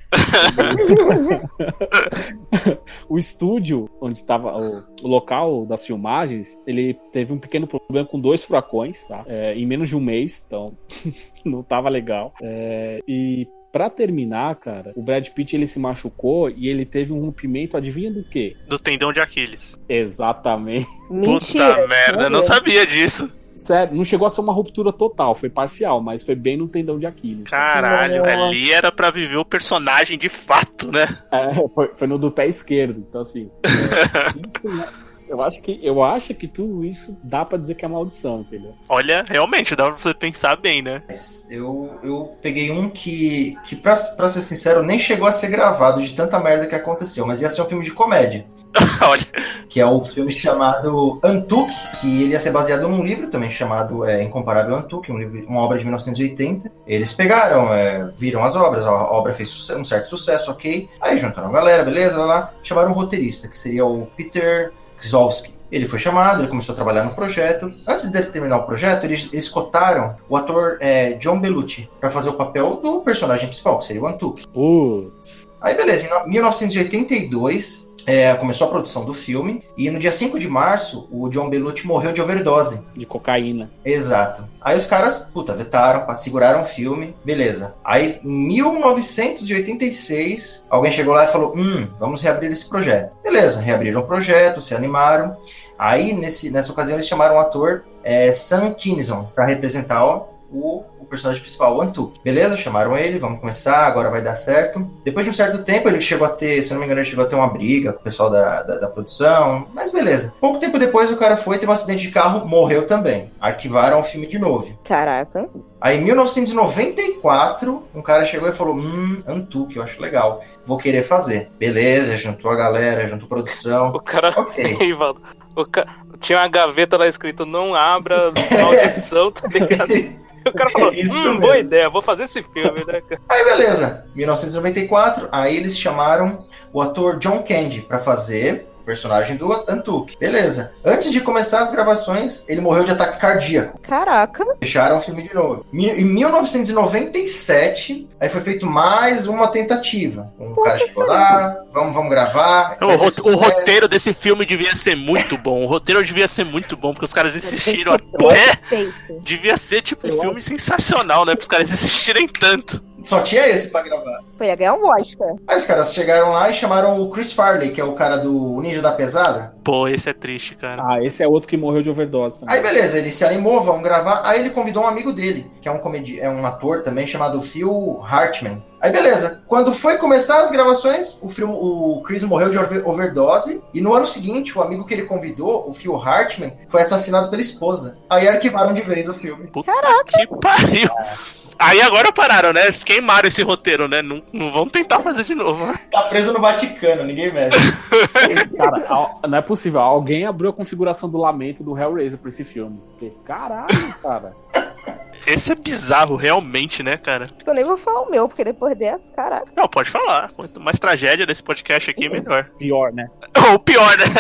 O estúdio, onde estava o, o local das filmagens, ele teve um pequeno problema com dois furacões, tá? É, em menos de um mês, então não tava legal. É, e pra terminar, cara, o Brad Pitt ele se machucou e ele teve um rompimento, adivinha do quê? Do tendão de Aquiles. Exatamente. Mentira. Puta merda, eu não sabia disso. Sério, não chegou a ser uma ruptura total, foi parcial, mas foi bem no tendão de Aquiles. Caralho, Nossa. ali era pra viver o personagem de fato, né? É, foi, foi no do pé esquerdo, então assim. É, sim, eu acho que eu acho que tudo isso dá pra dizer que é maldição, entendeu? Olha, realmente, dá pra você pensar bem, né? Eu, eu peguei um que, que pra, pra ser sincero, nem chegou a ser gravado de tanta merda que aconteceu, mas ia ser um filme de comédia. Olha. Que é o filme chamado Antuk, que ele ia ser baseado num livro também chamado é, Incomparável Antuk, um livro, uma obra de mil novecentos e oitenta. Eles pegaram, é, viram as obras, a obra fez sucesso, um certo sucesso, ok. Aí juntaram a galera, beleza, lá, lá, chamaram um roteirista, que seria o Peter Ksolski. Ele foi chamado, ele começou a trabalhar no projeto. Antes dele terminar o projeto, eles, eles cotaram o ator é, John Belushi para fazer o papel do personagem principal, que seria o Antuk. Putz. Aí beleza, em mil novecentos e oitenta e dois é, começou a produção do filme, e no dia cinco de março o John Belushi morreu de overdose. De cocaína. Exato. Aí os caras, puta, vetaram, seguraram o filme, beleza. Aí em mil novecentos e oitenta e seis, alguém chegou lá e falou, hum, vamos reabrir esse projeto. Beleza, reabriram o projeto, se animaram. Aí nesse, nessa ocasião eles chamaram o ator é, Sam Kinison para representar ó, o, o personagem principal, o Antuk. Beleza, chamaram ele, vamos começar, agora vai dar certo. Depois de um certo tempo ele chegou a ter, se não me engano, ele chegou a ter uma briga com o pessoal da, da, da produção, mas beleza. Pouco tempo depois o cara foi, teve um acidente de carro, morreu também. Arquivaram o filme de novo. Caraca. Aí em mil novecentos e noventa e quatro, um cara chegou e falou, hum, Antuk, eu acho legal, vou querer fazer. Beleza, juntou a galera, juntou a produção. O cara... Ok. Rivaldo, o ca... tinha uma gaveta lá escrito, não abra, maldição, tá ligado? E o cara falou, Isso hum, mesmo. boa ideia, vou fazer esse filme, né, cara? Aí beleza, mil novecentos e noventa e quatro, aí eles chamaram o ator John Candy pra fazer o personagem do Antuk. Beleza. Antes de começar as gravações, ele morreu de ataque cardíaco. Caraca. Fecharam o filme de novo. Em mil novecentos e noventa e sete, aí foi feito mais uma tentativa. Um Puta cara chegou lá, vamos, vamos gravar. O, ro- o roteiro desse filme devia ser muito bom. O roteiro devia ser muito bom, porque os caras insistiram até. Perfeito. Devia ser tipo um filme sensacional, né? Para os caras insistirem tanto. Só tinha esse pra gravar. Foi ia ganhar um Oscar. Aí os caras chegaram lá e chamaram o Chris Farley, que é o cara do Ninja da Pesada. Pô, esse é triste, cara. Ah, esse é outro que morreu de overdose também. Aí beleza, ele se animou, vamos gravar. Aí ele convidou um amigo dele, que é um, comedi- é um ator também, chamado Phil Hartman. Aí beleza, quando foi começar as gravações, o, filme, o Chris morreu de over- overdose. E no ano seguinte, o amigo que ele convidou, o Phil Hartman, foi assassinado pela esposa. Aí arquivaram de vez o filme. Puta que pariu. Aí agora pararam, né? Eles queimaram esse roteiro, né? Não, não vão tentar fazer de novo, né? Tá preso no Vaticano, ninguém mexe. Cara, al- não é possível. Alguém abriu a configuração do lamento do Hellraiser pra esse filme. Porque, caralho, cara. Esse é bizarro, realmente, né, cara? Eu nem vou falar o meu, porque depois dessa, caraca. Não, pode falar. Quanto mais tragédia desse podcast aqui, melhor. Pior, né? Ou pior, né?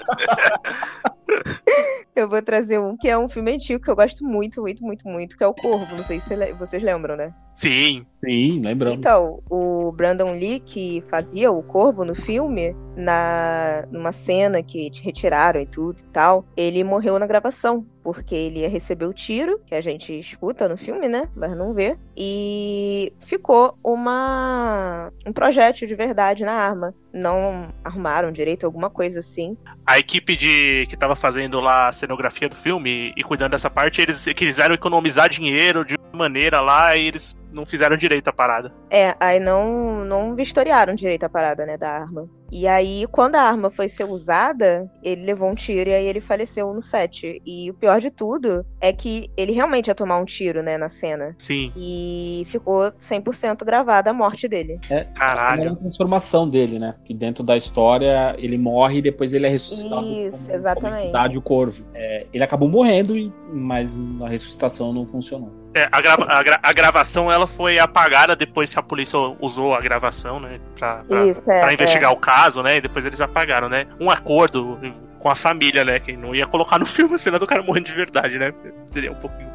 Eu vou trazer um que é um filme antigo que eu gosto muito, muito, muito, muito, que é o Corvo. Não sei se le- vocês lembram, né? Sim. Sim, lembramos. Então, o Brandon Lee, que fazia o Corvo no filme, na, numa cena que te retiraram e tudo e tal, ele morreu na gravação, porque ele ia receber o tiro, que a gente escuta no filme, né? Mas não vê. E ficou uma um projétil de verdade na arma. Não arrumaram direito, alguma coisa assim. A equipe de que tava fazendo lá a cenografia do filme e cuidando dessa parte, eles quiseram economizar dinheiro de maneira lá e eles não fizeram direito a parada. É, aí não, não vistoriaram direito a parada, né, da arma. E aí, quando a arma foi ser usada, ele levou um tiro e aí ele faleceu no set. E o pior de tudo é que ele realmente ia tomar um tiro, né, na cena. Sim. E ficou cem por cento gravada a morte dele. É, Caralho. essa é a transformação dele, né? Que dentro da história ele morre e depois ele é ressuscitado. Isso, como- exatamente. como entidade, o Corvo. É, ele acabou morrendo, e- mas a ressuscitação não funcionou. É, a, grava- a gra- a gravação ela foi apagada depois que a polícia usou a gravação, né? Pra, pra, Isso, é, pra investigar é. o caso, né? E depois eles apagaram, né? Um acordo com a família, né? Que não ia colocar no filme a cena do cara morrendo de verdade, né? Seria um pouquinho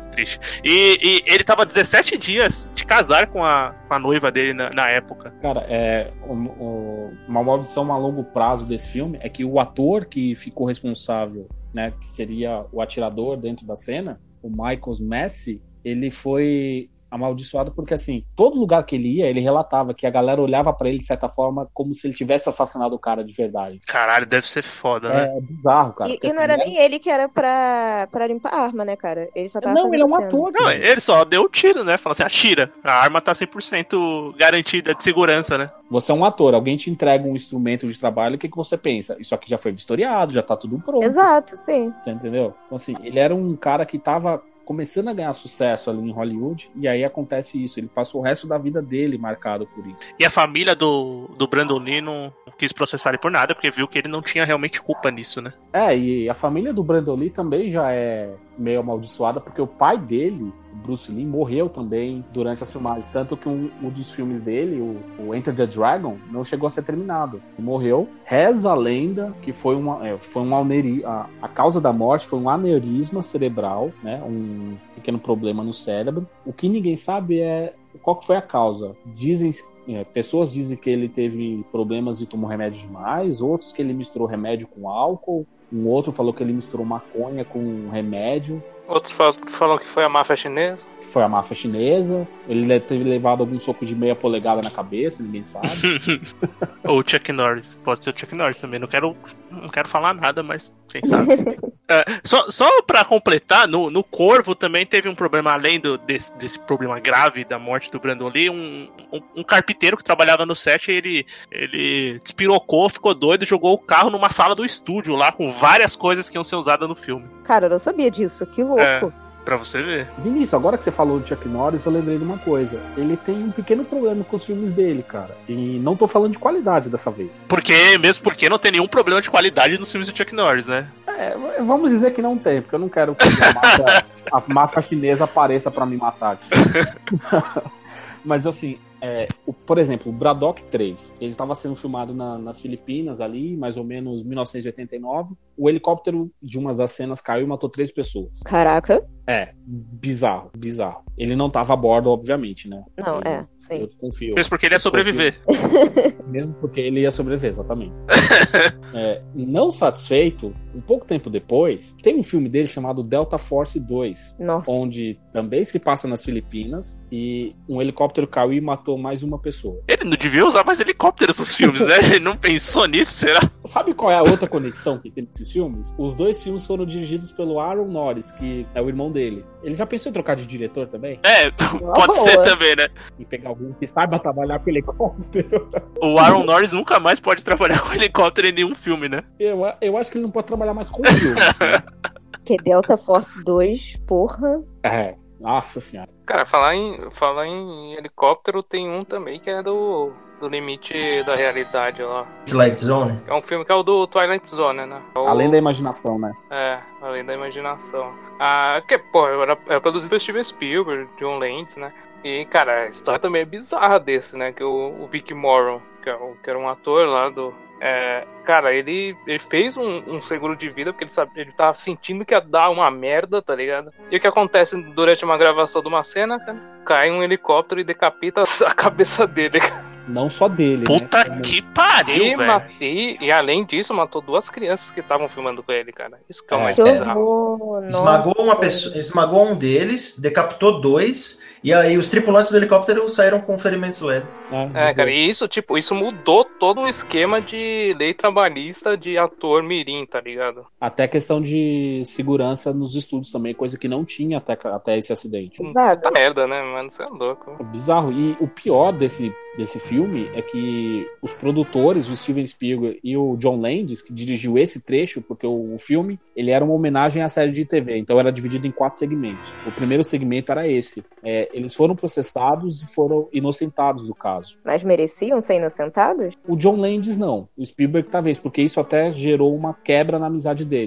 triste. E, e ele tava dezessete dias de casar com a, com a noiva dele na, na época. Cara, é, o, o, uma maldição a longo prazo desse filme é que o ator que ficou responsável, né, que seria o atirador dentro da cena, o Michael Messi, ele foi amaldiçoado porque, assim, todo lugar que ele ia, ele relatava que a galera olhava pra ele de certa forma como se ele tivesse assassinado o cara de verdade. Caralho, deve ser foda, né? É bizarro, cara. E, porque, e não assim, era né? nem ele que era pra, pra limpar a arma, né, cara? Ele só tava Não, fazendo ele é um cena. ator. Não, ele só deu o tiro, né? Falou assim, atira. A arma tá cem por cento garantida de segurança, né? Você é um ator, alguém te entrega um instrumento de trabalho, o que, que você pensa? Isso aqui já foi vistoriado, já tá tudo pronto. Exato, sim. Você entendeu? Então, assim, ele era um cara que tava começando a ganhar sucesso ali em Hollywood, e aí acontece isso. Ele passou o resto da vida dele marcado por isso. E a família do, do Brandon Lee não quis processar ele por nada, porque viu que ele não tinha realmente culpa nisso, né? É, e a família do Brandon Lee também já é meio amaldiçoada, porque o pai dele, o Bruce Lee, morreu também durante as filmagens. Tanto que um, um dos filmes dele, o, o Enter the Dragon, não chegou a ser terminado. Ele morreu. Reza a lenda que foi, uma, é, foi um aneurisma. A, a causa da morte foi um aneurisma cerebral, né? Um pequeno problema no cérebro. O que ninguém sabe é qual que foi a causa. Dizem, é, pessoas dizem que ele teve problemas e tomou remédio demais, outros que ele misturou remédio com álcool, um outro falou que ele misturou maconha com remédio. Outros falam que foi a máfia chinesa. Que foi a máfia chinesa. Ele deve ter levado algum soco de meia polegada na cabeça, ninguém sabe. Ou o Chuck Norris. Pode ser o Chuck Norris também. Não quero, não quero falar nada, mas quem sabe. É, só, só pra completar, no, no Corvo também teve um problema, além do, desse, desse problema grave da morte do Brandon Lee, um, um, um carpinteiro que trabalhava no set, ele, ele despirocou, ficou doido, jogou o carro numa sala do estúdio lá, com várias coisas que iam ser usadas no filme. Cara, eu não sabia disso, que louco. É. Pra você ver. Vinícius, agora que você falou do Chuck Norris, eu lembrei de uma coisa. Ele tem um pequeno problema com os filmes dele, cara. E não tô falando de qualidade dessa vez. Porque, mesmo porque não tem nenhum problema de qualidade nos filmes do Chuck Norris, né? É, vamos dizer que não tem, porque eu não quero que a máfia, a máfia chinesa apareça pra me matar aqui. Mas assim, é, o, por exemplo, o Braddock três, ele estava sendo filmado na, nas Filipinas ali, mais ou menos mil novecentos e oitenta e nove. O helicóptero de uma das cenas caiu e matou três pessoas. Caraca. É, bizarro, bizarro. Ele não estava a bordo, obviamente, né? Não, eu, é, sim. Eu desconfio. Mesmo porque ele ia sobreviver. Mesmo porque ele ia sobreviver, exatamente. É, não satisfeito, um pouco tempo depois, tem um filme dele chamado Delta Force dois. Nossa. Onde também se passa nas Filipinas e um helicóptero caiu e matou mais uma pessoa. Ele não devia usar mais helicópteros nos filmes, né? Ele não pensou nisso, será? Sabe qual é a outra conexão que tem nesses filmes? Os dois filmes foram dirigidos pelo Aaron Norris, que é o irmão dele. Ele já pensou em trocar de diretor também? É, pode boa. ser também, né? E pegar algum que saiba trabalhar com helicóptero? O Aaron Norris nunca mais pode trabalhar com helicóptero em nenhum filme, né? Eu, eu acho que ele não pode trabalhar mais com filmes, né? Que Delta Force dois, porra. É, nossa senhora. Cara, falar em, falar em helicóptero, tem um também que é do, do Limite da Realidade lá. Twilight Zone. É um filme que é o do Twilight Zone, né? O, Além da imaginação, né? É, Além da Imaginação. Ah, que, pô, era, era produzido pelo Steven Spielberg, John Landis, né? E, cara, a história também é bizarra desse, né? Que o, o Vic Morrow, que, é o, que era um ator lá do... É, cara, ele, ele fez um, um seguro de vida porque ele, sabe, ele tava sentindo que ia dar uma merda, tá ligado? E o que acontece durante uma gravação de uma cena, cara? Cai um helicóptero e decapita a cabeça dele, cara. Não só dele, Puta né? que pariu, E, velho. matei, e além disso, matou duas crianças que estavam filmando com ele, cara. Isso que é o É. mais Que bizarro. horror. Esmagou Nossa. uma pessoa, esmagou um deles, decapitou dois, e aí os tripulantes do helicóptero saíram com ferimentos leves. É, cara, e isso, tipo, isso mudou todo um esquema de lei trabalhista de ator mirim, tá ligado? Até questão de segurança nos estúdios também, coisa que não tinha até, até esse acidente. Nada. Puta merda, né, mano? Você é louco. É bizarro. E o pior desse, desse filme é que os produtores, o Steven Spielberg e o John Landis, que dirigiu esse trecho, porque o, o filme, ele era uma homenagem à série de T V, então era dividido em quatro segmentos. O primeiro segmento era esse. É, eles foram processados e foram inocentados do caso. Mas mereciam ser inocentados? O John Landis não. O Spielberg talvez, porque isso até gerou uma quebra na amizade deles.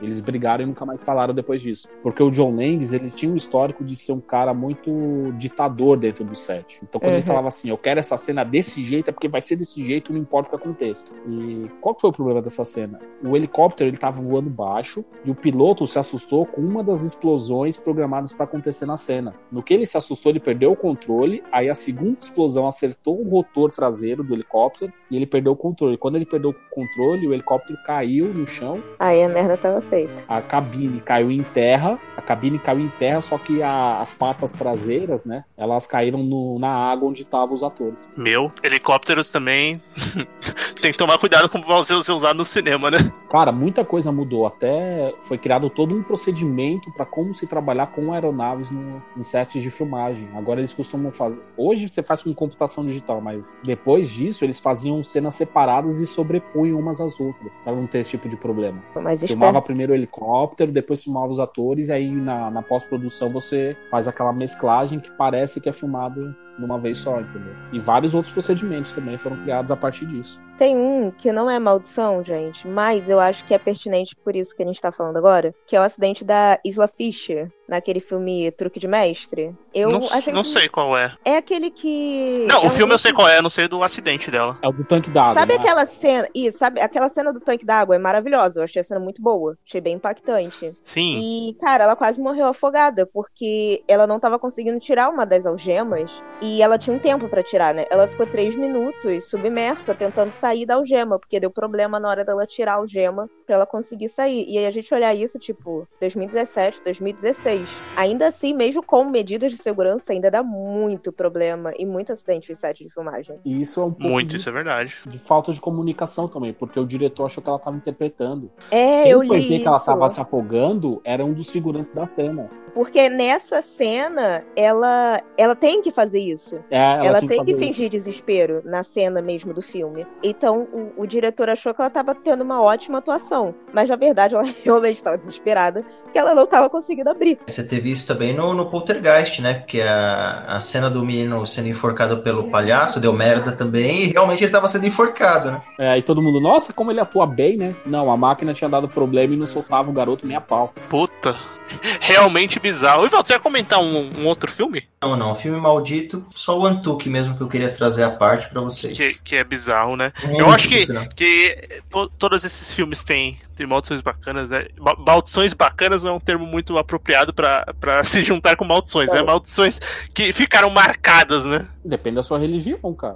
Eles brigaram e nunca mais falaram depois disso. Porque o John Landis, ele tinha um histórico de ser um cara muito ditador dentro do set. Então quando uhum. ele falava assim, eu quero essa cena desse jeito, é porque vai ser desse jeito, não importa o que aconteça. E qual que foi o problema dessa cena? O helicóptero, ele tava voando baixo e o piloto se assustou com uma das explosões programadas para acontecer na cena. No que ele se assustou, ele perdeu o controle, aí a segunda explosão acertou o rotor traseiro do helicóptero e ele perdeu o controle. Quando ele perdeu o controle, o helicóptero caiu no chão. Aí a merda tava feita. A cabine caiu em terra, a cabine caiu em terra, só que a, as patas traseiras, né, elas caíram no, na água onde estavam os atores. Meu, helicópteros também tem que tomar cuidado com você usar no cinema, né? Cara, muita coisa mudou, até foi criado todo um procedimento para como se trabalhar com aeronaves no, em sets de filmagem. Agora eles costumam fazer, hoje você faz com computação digital, mas depois disso eles faziam cenas separadas e sobrepunham umas às outras, para não ter esse tipo de problema. Mas filmava espero... primeiro o helicóptero, depois filmava os atores, e aí na, na pós-produção você faz aquela mesclagem que parece que é filmado numa vez só, entendeu? E vários outros procedimentos também foram criados a partir disso. Tem um que não é maldição, gente, mas eu acho que é pertinente por isso que a gente tá falando agora, que é o acidente da Isla Fisher, naquele filme Truque de Mestre. Eu não acho não que... sei qual é. É aquele que... Não, é o filme um... eu sei qual é, eu não sei do acidente dela. É o do tanque d'água. Sabe né? aquela cena... Isso, sabe? Aquela cena do tanque d'água é maravilhosa. Eu achei a cena muito boa. Achei bem impactante. Sim. E, cara, ela quase morreu afogada, porque ela não tava conseguindo tirar uma das algemas e ela tinha um tempo pra tirar, né? Ela ficou três minutos submersa, tentando sair da algema, porque deu problema na hora dela tirar a algema pra ela conseguir sair. E aí a gente olhar isso, tipo, dois mil e dezessete, dois mil e dezesseis. Ainda assim, mesmo com medidas de segurança, ainda dá muito problema e muito acidente em set de filmagem. E isso é um pouco Muito, de, isso é verdade. de falta de comunicação também, porque o diretor achou que ela tava interpretando. É, Quem eu foi li ver que ela isso. tava se afogando era um dos figurantes da cena. Porque nessa cena, ela, ela tem que fazer isso. É, ela ela tinha tem que fazer fingir desespero na cena mesmo do filme. Então, o, o diretor achou que ela tava tendo uma ótima atuação. Mas, na verdade, ela realmente estava desesperada, porque ela não tava conseguindo abrir. Você teve isso também no, no Poltergeist, né? Porque a, a cena do menino sendo enforcado pelo palhaço deu merda também, e realmente ele tava sendo enforcado, né? É, e todo mundo, nossa, como ele atua bem, né? Não, a máquina tinha dado problema e não soltava o garoto nem a pau. Puta. Realmente bizarro. E você ia comentar um, um outro filme? Não, não. Filme maldito, só o Antuque mesmo que eu queria trazer à parte pra vocês. Que, que é bizarro, né? Hum, eu acho que, isso, que to, todos esses filmes têm, têm maldições bacanas, né? Ma- Maldições bacanas não é um termo muito apropriado pra, pra se juntar com maldições, né? Maldições que ficaram marcadas, né? Depende da sua religião, cara.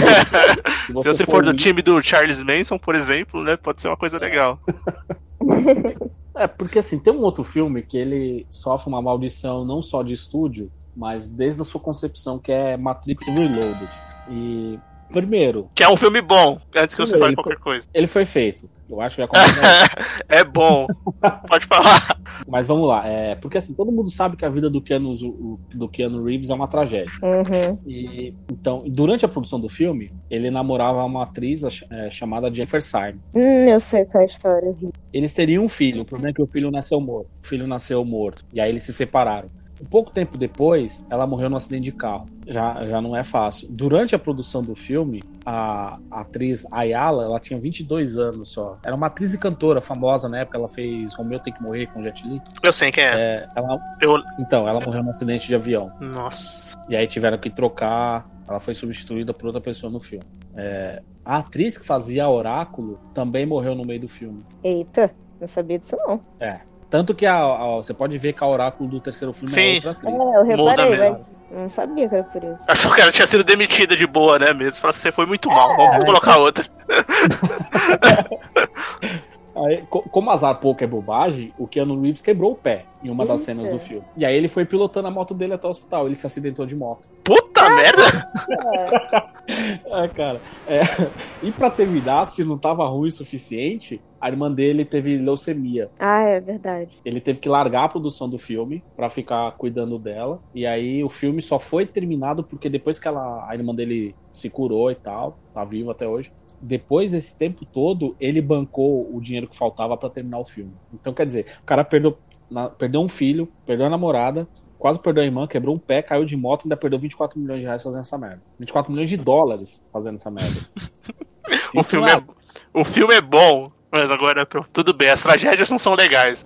Se você, Se você for, for do time do Charles Manson, por exemplo, né? Pode ser uma coisa legal. É, porque assim, tem um outro filme que ele sofre uma maldição não só de estúdio, mas desde a sua concepção, que é Matrix Reloaded. E, primeiro... Que é um filme bom, antes que você fale qualquer foi, coisa. Ele foi feito. Eu acho que é É bom. Pode falar. Mas vamos lá. É, porque assim, todo mundo sabe que a vida do Keanu, do Keanu Reeves é uma tragédia. Uhum. E, então, durante a produção do filme, ele namorava uma atriz é, chamada Jennifer Syme. Hum, eu sei qual é a história. Eles teriam um filho. O problema é que o filho nasceu morto. O filho nasceu morto. E aí eles se separaram. Um pouco tempo depois, ela morreu num acidente de carro. Já, já não é fácil. Durante a produção do filme, a, a atriz Ayala, ela tinha vinte e dois anos só. Era uma atriz e cantora famosa na época. Ela fez Romeu Tem Que Morrer com Jet Li. Eu sei quem é. é ela, Eu... Então, ela morreu num acidente de avião. Nossa. E aí tiveram que trocar. Ela foi substituída por outra pessoa no filme. É, a atriz que fazia Oráculo também morreu no meio do filme. Eita, não sabia disso não. É. Tanto que a, a, você pode ver que a Oráculo do terceiro filme Sim. é outra atriz. É, eu reparei, mesmo. mas não sabia que era por isso. Achou que ela tinha sido demitida de boa, né? Mesmo. Falou assim, você foi muito mal, vamos É, colocar então... outra. Aí, como azar pouco é bobagem, o Keanu Reeves quebrou o pé em uma das Eita. cenas do filme. E aí ele foi pilotando a moto dele até o hospital. Ele se acidentou de moto. Puta ah, merda! É, cara. É, e pra terminar, se não tava ruim o suficiente, a irmã dele teve leucemia. Ah, é verdade. Ele teve que largar a produção do filme pra ficar cuidando dela. E aí o filme só foi terminado porque depois que ela, a irmã dele se curou e tal, tá viva até hoje, depois desse tempo todo, ele bancou o dinheiro que faltava pra terminar o filme. Então, quer dizer, o cara perdeu, na, perdeu um filho, perdeu a namorada, quase perdeu a irmã, quebrou um pé, caiu de moto e ainda perdeu vinte e quatro milhões de reais fazendo essa merda. vinte e quatro milhões de dólares fazendo essa merda. o, filme é... é, o filme é bom, Mas agora, tudo bem, as tragédias não são legais.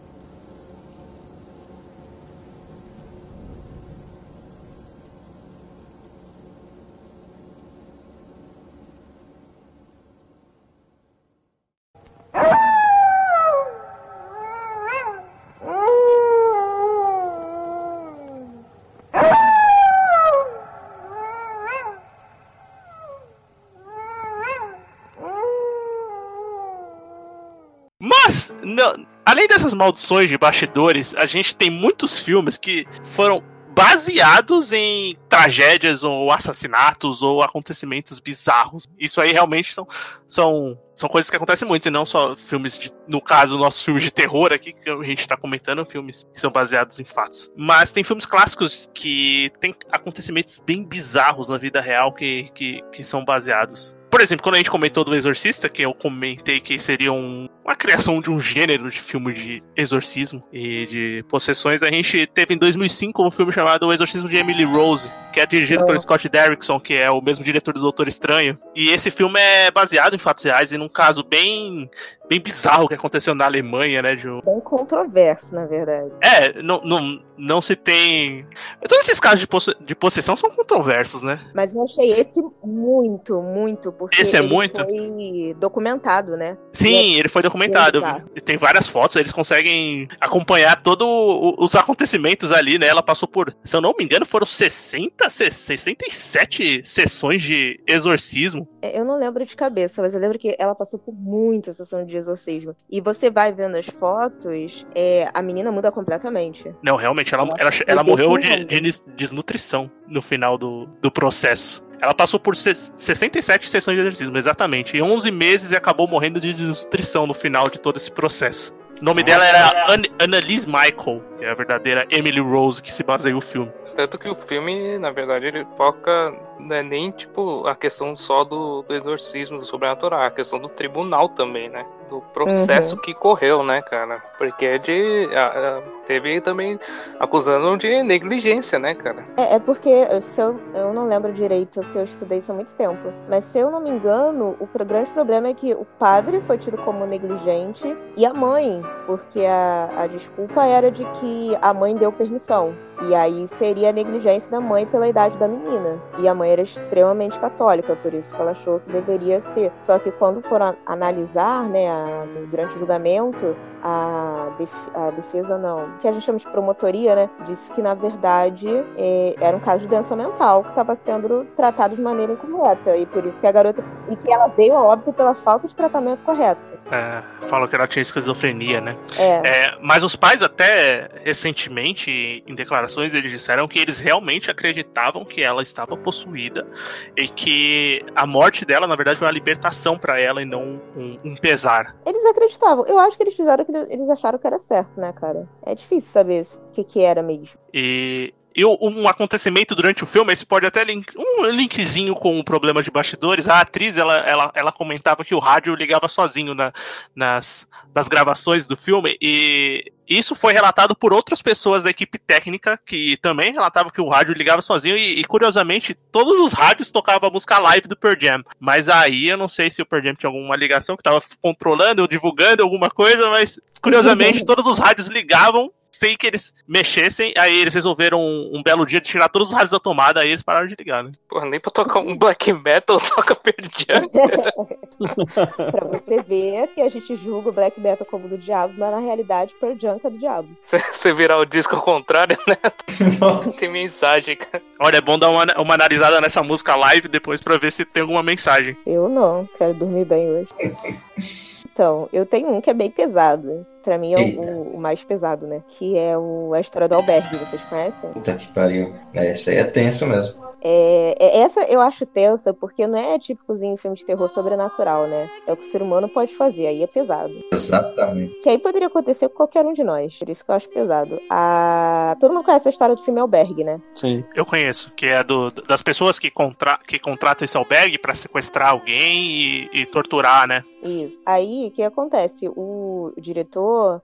Mas, não, além dessas maldições de bastidores, a gente tem muitos filmes que foram baseados em tragédias ou assassinatos ou acontecimentos bizarros. Isso aí realmente são, são, são coisas que acontecem muito, e não só filmes, de, no caso, nossos filmes de terror aqui, que a gente tá comentando, filmes que são baseados em fatos. Mas tem filmes clássicos que tem acontecimentos bem bizarros na vida real que, que, que são baseados. Por exemplo, quando a gente comentou do Exorcista, que eu comentei que seria um, uma criação de um gênero de filme de exorcismo e de possessões, a gente teve em dois mil e cinco um filme chamado O Exorcismo de Emily Rose, que é dirigido oh. por Scott Derrickson, que é o mesmo diretor do Doutor Estranho. E esse filme é baseado em fatos reais e num caso bem... bem bizarro que aconteceu na Alemanha, né, Ju? Bem controverso, na verdade. É, não, não, não se tem... Todos esses casos de, poss- de possessão são controversos, né? Mas eu achei esse muito, muito, porque esse é ele muito? foi documentado, né? Sim, é... ele foi documentado. E tem várias fotos, eles conseguem acompanhar todos os acontecimentos ali, né? Ela passou por, se eu não me engano, foram sessenta, sessenta e sete sessões de exorcismo. Eu não lembro de cabeça, mas eu lembro que ela passou por muita sessão de exorcismo. E você vai vendo as fotos, é, a menina muda completamente. Não, realmente, ela, ela, ela, ela morreu de, de desnutrição no final do, do processo. Ela passou por sessenta e sete sessões de exorcismo, exatamente. Em onze meses e acabou morrendo de desnutrição no final de todo esse processo. O nome Nossa, dela era An- Annalise Michael, que é a verdadeira Emily Rose que se baseia o filme. Tanto que o filme, na verdade, ele foca, não é nem, tipo, a questão só do, do exorcismo, do sobrenatural, a questão do tribunal também, né? Do processo uhum. que correu, né, cara? Porque é de... A, a, teve também acusando de negligência, né, cara? É, é porque, se eu, eu não lembro direito, porque eu estudei isso há muito tempo, mas se eu não me engano, o grande problema é que o padre foi tido como negligente e a mãe, porque a, a desculpa era de que a mãe deu permissão. E aí seria a negligência da mãe pela idade da menina. E a mãe era extremamente católica, por isso que ela achou que deveria ser. Só que quando foram analisar, né, a, durante o julgamento, a, def, a defesa não, que a gente chama de promotoria, né, disse que na verdade é, era um caso de doença mental que estava sendo tratado de maneira incorreta. E por isso que a garota, e que ela veio a óbito pela falta de tratamento correto. É, falam que ela tinha esquizofrenia, né? É. É, mas os pais até recentemente, em declarações, eles disseram que eles realmente acreditavam que ela estava possuída e que a morte dela, na verdade, foi uma libertação para ela e não um, um pesar. Eles acreditavam. Eu acho que eles fizeram o que eles acharam que era certo, né, cara? É difícil saber o que, que era mesmo. E... E um acontecimento durante o filme, esse pode até link, um linkzinho com o problema de bastidores. A atriz, ela, ela, ela comentava que o rádio ligava sozinho na, nas, nas gravações do filme, e isso foi relatado por outras pessoas da equipe técnica, que também relatavam que o rádio ligava sozinho, e, e curiosamente, todos os rádios tocavam a música live do Pearl Jam. Mas aí, eu não sei se o Pearl Jam tinha alguma ligação, que estava controlando ou divulgando alguma coisa, mas curiosamente, todos os rádios ligavam sem que eles mexessem, aí eles resolveram um, um belo dia de tirar todos os rádios da tomada, aí eles pararam de ligar, né? Porra, nem pra tocar um black metal toca Pearl Jam. Pra você ver que a gente julga o black metal como do diabo, mas na realidade Pearl Jam é do diabo. Você virar o disco ao contrário, né? Nossa. Tem mensagem, cara. Olha, é bom dar uma, uma analisada nessa música live depois pra ver se tem alguma mensagem. Eu não, quero dormir bem hoje. Então, eu tenho um que é bem pesado. Pra mim é o, o mais pesado, né? Que é o, a história do Albergue, vocês conhecem? Puta que pariu. É, essa aí é tenso mesmo. É, é, essa eu acho tensa porque não é típicozinho filme de terror sobrenatural, né? É o que o ser humano pode fazer, aí é pesado. Exatamente. Que aí poderia acontecer com qualquer um de nós, por isso que eu acho pesado. A... Todo mundo conhece a história do filme Albergue, né? Sim. Eu conheço, que é do, das pessoas que, contra... que contratam esse albergue pra sequestrar alguém e, e torturar, né? Isso. Aí, o que acontece? O diretor,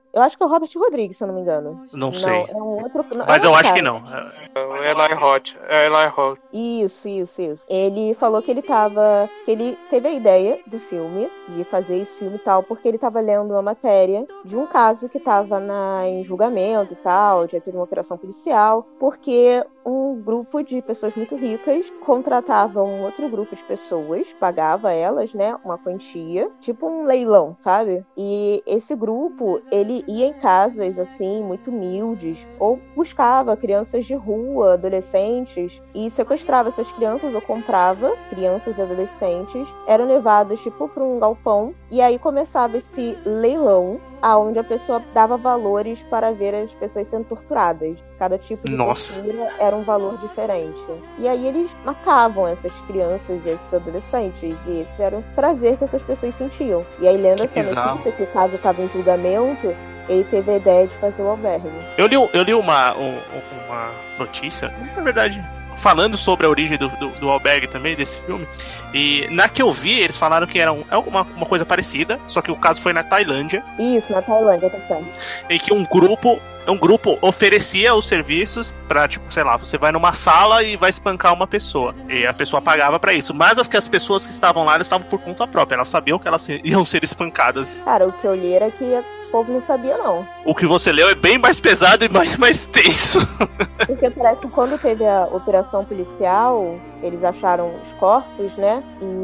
Eu acho que é o Robert Rodrigues, se eu não me engano. Não sei. Não, é um outro... não, Mas é eu um acho cara. que não. É o Eli Roth. É o Eli Roth. Isso, isso, isso. Ele falou que ele tava... que ele teve a ideia do filme, de fazer esse filme e tal, porque ele tava lendo uma matéria de um caso que tava na, em julgamento e tal, já teve uma operação policial, porque um grupo de pessoas muito ricas contratava um outro grupo de pessoas, pagava elas, né, uma quantia, tipo um leilão, sabe? E esse grupo, ele ia em casas, assim, muito humildes, ou buscava crianças de rua, adolescentes, e sequestrava essas crianças ou comprava crianças e adolescentes, eram levados, tipo, para um galpão, e aí começava esse leilão, aonde a pessoa dava valores para ver as pessoas sendo torturadas. Cada tipo de Nossa. tortura era um valor diferente. E aí eles matavam essas crianças e esses adolescentes, e esse era o prazer que essas pessoas sentiam. E aí, lendo Que essa bizarro. notícia, que o caso estava em julgamento, ele teve a ideia de fazer o albergue. Eu li, eu li uma, um- uma notícia, na verdade, falando sobre a origem do, do, do albergue também, desse filme. E na que eu vi, eles falaram que era um- é uma, uma coisa parecida, só que o caso foi na Tailândia, Isso, na Tailândia, tá certo. em que um grupo, um grupo oferecia os serviços pra, tipo, sei lá, você vai numa sala e vai espancar uma pessoa. E a pessoa pagava pra isso. Mas as, que as pessoas que estavam lá, elas estavam por conta própria. Elas sabiam que elas iam ser espancadas. Cara, o que eu li era que o povo não sabia, não. O que você leu é bem mais pesado e mais, mais tenso. Porque parece que quando teve a operação policial, eles acharam os corpos, né?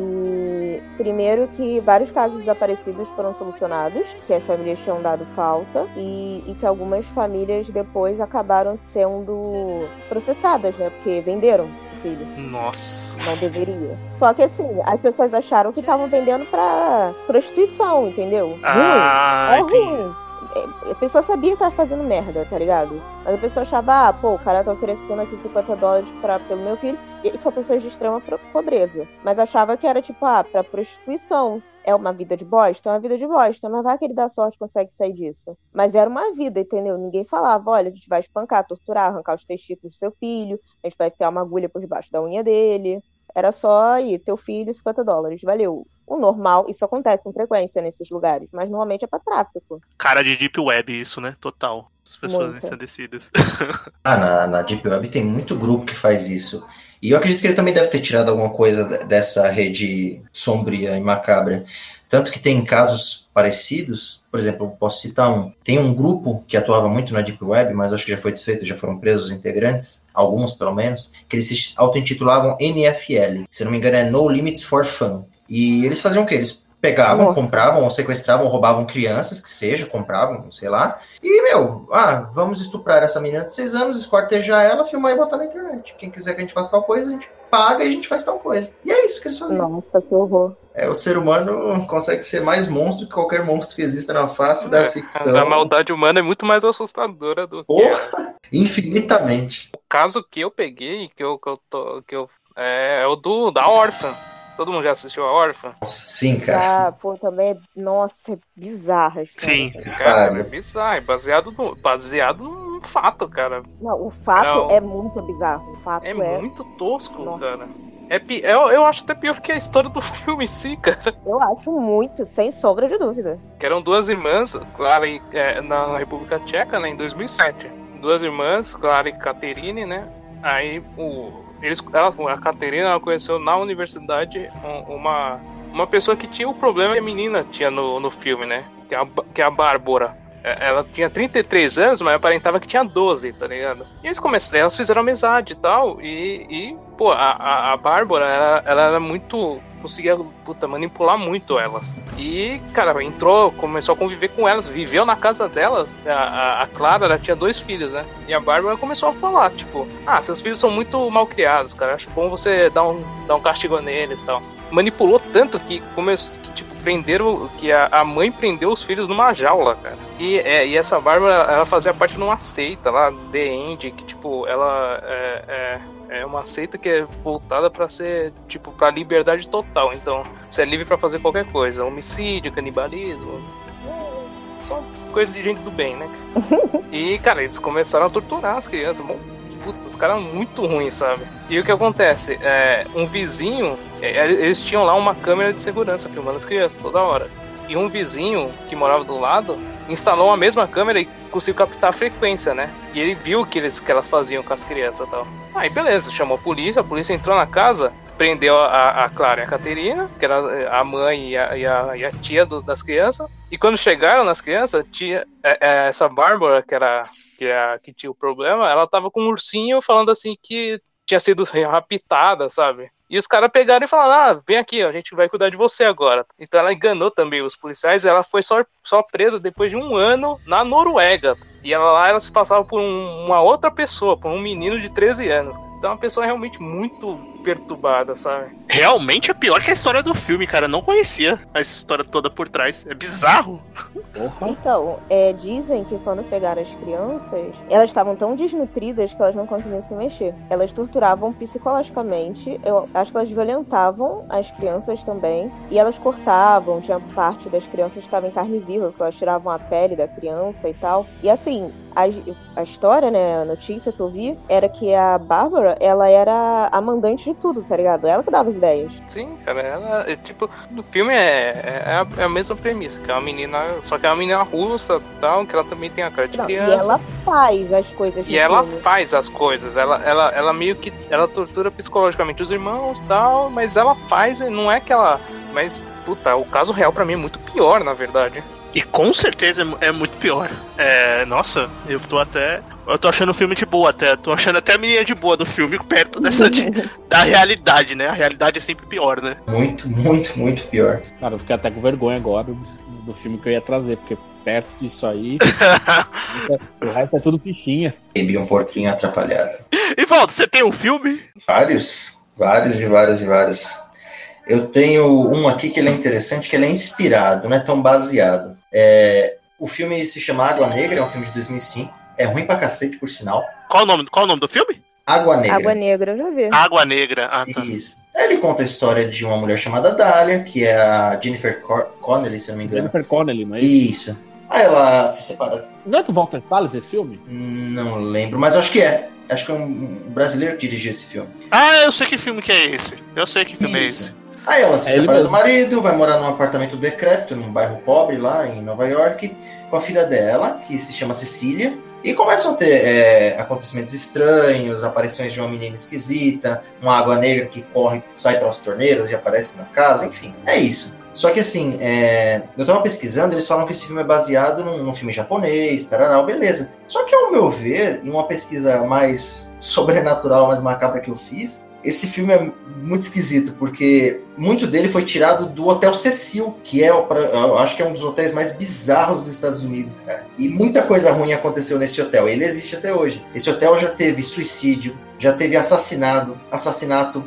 E primeiro que vários casos desaparecidos foram solucionados, que as famílias tinham dado falta, e, e que algumas famílias depois acabaram sendo processadas, né? Porque venderam o filho. Nossa. Não deveria. Só que assim, as pessoas acharam que estavam vendendo pra prostituição, entendeu? Ruim. Ah, É entendi. ruim. É, a pessoa sabia que tava fazendo merda, tá ligado? Mas a pessoa achava, ah, pô, o cara tá oferecendo aqui cinquenta dólares pra, pelo meu filho. E são pessoas de extrema pro- pobreza. Mas achava que era tipo, ah, pra prostituição. É uma vida de bosta? É uma vida de bosta. Mas vai que ele dá sorte e consegue sair disso. Mas era uma vida, entendeu? Ninguém falava, olha, a gente vai espancar, torturar, arrancar os testículos do seu filho. A gente vai enfiar uma agulha por debaixo da unha dele. Era só aí, teu filho, cinquenta dólares, valeu. O normal, isso acontece com frequência nesses lugares, mas normalmente é pra tráfico. Cara de Deep Web, isso, né? Total. As pessoas Muito. ensandecidas. Ah, na, na Deep Web tem muito grupo que faz isso. E eu acredito que ele também deve ter tirado alguma coisa de- dessa rede sombria e macabra. Tanto que tem casos parecidos, por exemplo, eu posso citar um. Tem um grupo que atuava muito na Deep Web, mas acho que já foi desfeito, já foram presos os integrantes, alguns pelo menos, que eles se auto-intitulavam N F L. Se não me engano é No Limits for Fun. E eles faziam o quê? Eles pegavam, Nossa. compravam, ou sequestravam, ou roubavam crianças, que seja, compravam, sei lá. E, meu, ah, vamos estuprar essa menina de seis anos, esquartejar ela, filmar e botar na internet. Quem quiser que a gente faça tal coisa, a gente paga e a gente faz tal coisa. E é isso que eles faziam. Nossa, que horror. É, o ser humano consegue ser mais monstro que qualquer monstro que exista na face da ficção. A maldade humana é muito mais assustadora do que Porra, infinitamente. o caso que eu peguei, que eu, que eu tô. Que eu, é, é o do da órfã. Todo mundo já assistiu a órfã? Sim, cara. Ah, pô, também é. Nossa, é bizarra a história. Sim. Cara, Pare. é bizarro, é baseado, no, baseado num fato, cara. Não, o fato Não. é muito bizarro. O fato É, é. muito tosco, Nossa. cara. É, pi- eu, eu acho até pior que a história do filme em si, cara. Eu acho muito, sem sombra de dúvida. Que eram duas irmãs, Clara e, é, na República Tcheca, né, em dois mil e sete. Duas irmãs, Clara e Caterine, né? Aí o, eles, ela, a Caterina ela conheceu na universidade um- uma, uma pessoa que tinha o problema que a menina tinha no, no filme, né? Que é a, Ba- que é a Bárbara. É, ela tinha trinta e três anos, mas aparentava que tinha doze, tá ligado? E eles começaram, elas fizeram amizade e tal, e, e pô, a, a, a Bárbara, ela, ela era muito, conseguia, puta, manipular muito elas. E, cara, entrou, começou a conviver com elas, viveu na casa delas. A, a, a Clara, ela tinha dois filhos, né? E a Bárbara começou a falar, tipo, ah, seus filhos são muito mal criados, cara, acho bom você dar um, dar um castigo neles e tal. Manipulou tanto que começou, que, tipo, prenderam, que a, a mãe prendeu os filhos numa jaula, cara. E, é, e essa Bárbara, ela fazia parte de uma seita lá, The End, que, tipo, ela é, é, é uma seita que é voltada pra ser, tipo, pra liberdade total. Então, você é livre pra fazer qualquer coisa. Homicídio, canibalismo, é, só coisa de gente do bem, né? E, cara, eles começaram a torturar as crianças, bom, puta, os caras muito ruins, sabe? E o que acontece? É, um vizinho, é, eles tinham lá uma câmera de segurança filmando as crianças toda hora. E um vizinho que morava do lado instalou a mesma câmera e conseguiu captar a frequência, né? E ele viu que, eles, que elas faziam com as crianças e tal. Aí beleza, chamou a polícia, a polícia entrou na casa, prendeu a, a Clara e a Caterina, que era a mãe e a, e a, e a tia do, das crianças. E quando chegaram nas crianças, tinha, é, é, essa Bárbara, que era que, é, que tinha o problema, ela tava com um ursinho falando assim que tinha sido raptada, sabe? E os caras pegaram e falaram, ah, vem aqui, ó, a gente vai cuidar de você agora. Então ela enganou também os policiais, ela foi só, só presa depois de um ano na Noruega. E ela lá, ela se passava por um, uma outra pessoa, por um menino de treze anos. Então é uma pessoa realmente muito perturbada, sabe? Realmente é pior que a história do filme, cara. Eu não conhecia essa história toda por trás. É bizarro. Porra. Então, é, dizem que quando pegaram as crianças, elas estavam tão desnutridas que elas não conseguiam se mexer. Elas torturavam psicologicamente, eu acho que elas violentavam as crianças também, e elas cortavam, tinha parte das crianças que estavam em carne viva, que elas tiravam a pele da criança e tal. E assim, a, a história, né, a notícia que eu vi, era que a Bárbara, ela era a mandante de tudo, tá ligado? Ela que dava as ideias. Sim, cara, ela, é, tipo, no filme é, é, a, é a mesma premissa, que é uma menina, só que é uma menina russa e tal, que ela também tem a cara de Não, criança. E ela faz as coisas. E ela filme. faz as coisas, ela, ela, ela meio que, ela tortura psicologicamente os irmãos e tal, mas ela faz, não é que ela, mas, puta, o caso real pra mim é muito pior, na verdade. E com certeza é muito pior. É, nossa, eu tô até... Eu tô achando o filme de boa até. Tô achando até a menina de boa do filme perto dessa de, da realidade, né? A realidade é sempre pior, né? Muito, muito, muito pior. Cara, eu fiquei até com vergonha agora do, do filme que eu ia trazer, porque perto disso aí, o resto é tudo fichinha. Bebi um porquinho atrapalhado. E Valdo, você tem um filme? Vários, vários e vários e vários. Eu tenho um aqui que ele é interessante, que ele é inspirado, não é tão baseado. É, o filme se chama Água Negra, é um filme de dois mil e cinco. É ruim pra cacete, por sinal. Qual o nome, qual o nome do filme? Água Negra. Água Negra, eu já vi. Água Negra, ah, tá. Isso. Ele conta a história de uma mulher chamada Dália, que é a Jennifer Cor- Connelly, se eu não me engano. Jennifer Connelly, não é isso? Isso. Aí ela se separa. Não é do Walter Salles esse filme? Não lembro, mas acho que é. Acho que é um brasileiro que dirigiu esse filme. Ah, eu sei que filme que é esse. Eu sei que filme Isso. é esse. Aí ela se É ele separa do mesmo. marido, vai morar num apartamento decrépito, num bairro pobre lá em Nova York, com a filha dela, que se chama Cecília. E começam a ter é, acontecimentos estranhos, aparições de uma menina esquisita, uma água negra que corre, sai pelas torneiras e aparece na casa, enfim, é isso. Só que assim, é, eu tava pesquisando, eles falam que esse filme é baseado num, num filme japonês, tararau, beleza. Só que ao meu ver, em uma pesquisa mais sobrenatural, mais macabra que eu fiz, esse filme é muito esquisito, porque muito dele foi tirado do Hotel Cecil, que é, eu acho que é um dos hotéis mais bizarros dos Estados Unidos, cara. E muita coisa ruim aconteceu nesse hotel, ele existe até hoje. Esse hotel já teve suicídio, já teve assassinado, assassinato.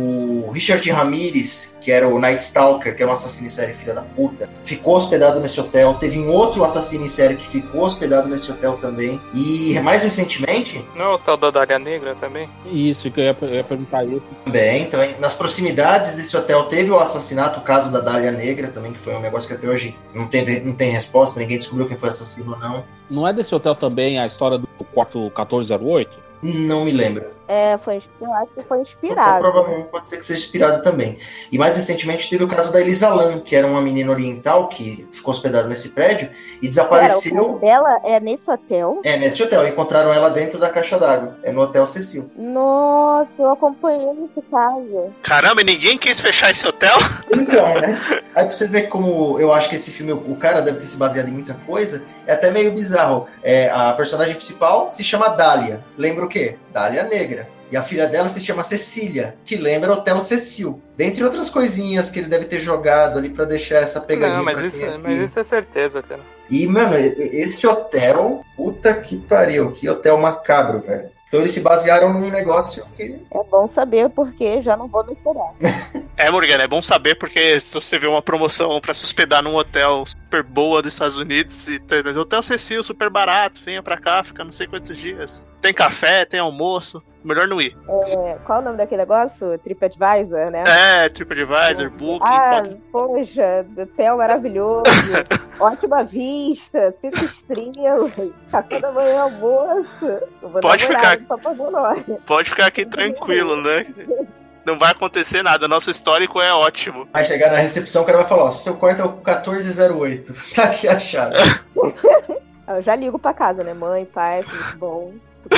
O Richard Ramirez, que era o Night Stalker, que era um assassino em série filha da puta, ficou hospedado nesse hotel. Teve um outro assassino em série que ficou hospedado nesse hotel também. E mais recentemente... Não é o tal da Dália Negra também? Isso, que eu ia, eu ia perguntar isso. Também, também, nas proximidades desse hotel teve o assassinato, o caso da Dália Negra também, que foi um negócio que até hoje não tem, não tem resposta, ninguém descobriu quem foi assassino ou não. Não é desse hotel também a história do quarto quatorze zero oito? Não me lembro. É, foi, eu acho que foi inspirado. Provavelmente pode ser que seja inspirado também. E mais recentemente teve o caso da Elisa Lam, que era uma menina oriental que ficou hospedada nesse prédio e desapareceu. Pera, o caso dela é nesse hotel? É, nesse hotel. Encontraram ela dentro da caixa d'água. É no Hotel Cecil. Nossa, eu acompanhei esse caso. Caramba, e ninguém quis fechar esse hotel? Então, né? Aí pra você ver como eu acho que esse filme, o cara deve ter se baseado em muita coisa, é até meio bizarro. É, a personagem principal se chama Dália. Lembra o quê? Dália Negra. E a filha dela se chama Cecília, que lembra Hotel Cecil. Dentre outras coisinhas que ele deve ter jogado ali pra deixar essa pegadinha. Não, mas pra isso, quem mas aqui. isso é certeza, cara. E, mano, esse hotel, puta que pariu, que hotel macabro, velho. Então eles se basearam num negócio que... É bom saber porque já não vou me esperar. É, Morgana, é bom saber porque se você vê uma promoção pra se hospedar num hotel super boa dos Estados Unidos e tem Hotel Cecil, super barato, venha pra cá, fica não sei quantos dias. Tem café, tem almoço, melhor não ir. É, qual o nome daquele negócio? TripAdvisor, né? É, TripAdvisor, Booking, Ah, pode... poxa, hotel maravilhoso, ótima vista, cinco estrelas, café da manhã, almoço. Eu vou Pode dar uma ficar. olhada, só pra ver o nome. Pode ficar aqui tranquilo, né? Não vai acontecer nada, nosso histórico é ótimo. Vai chegar na recepção, o cara vai falar, ó, seu quarto é o quatorze zero oito. Tá aqui a chave. Eu já ligo pra casa, né? Mãe, pai, tudo bom.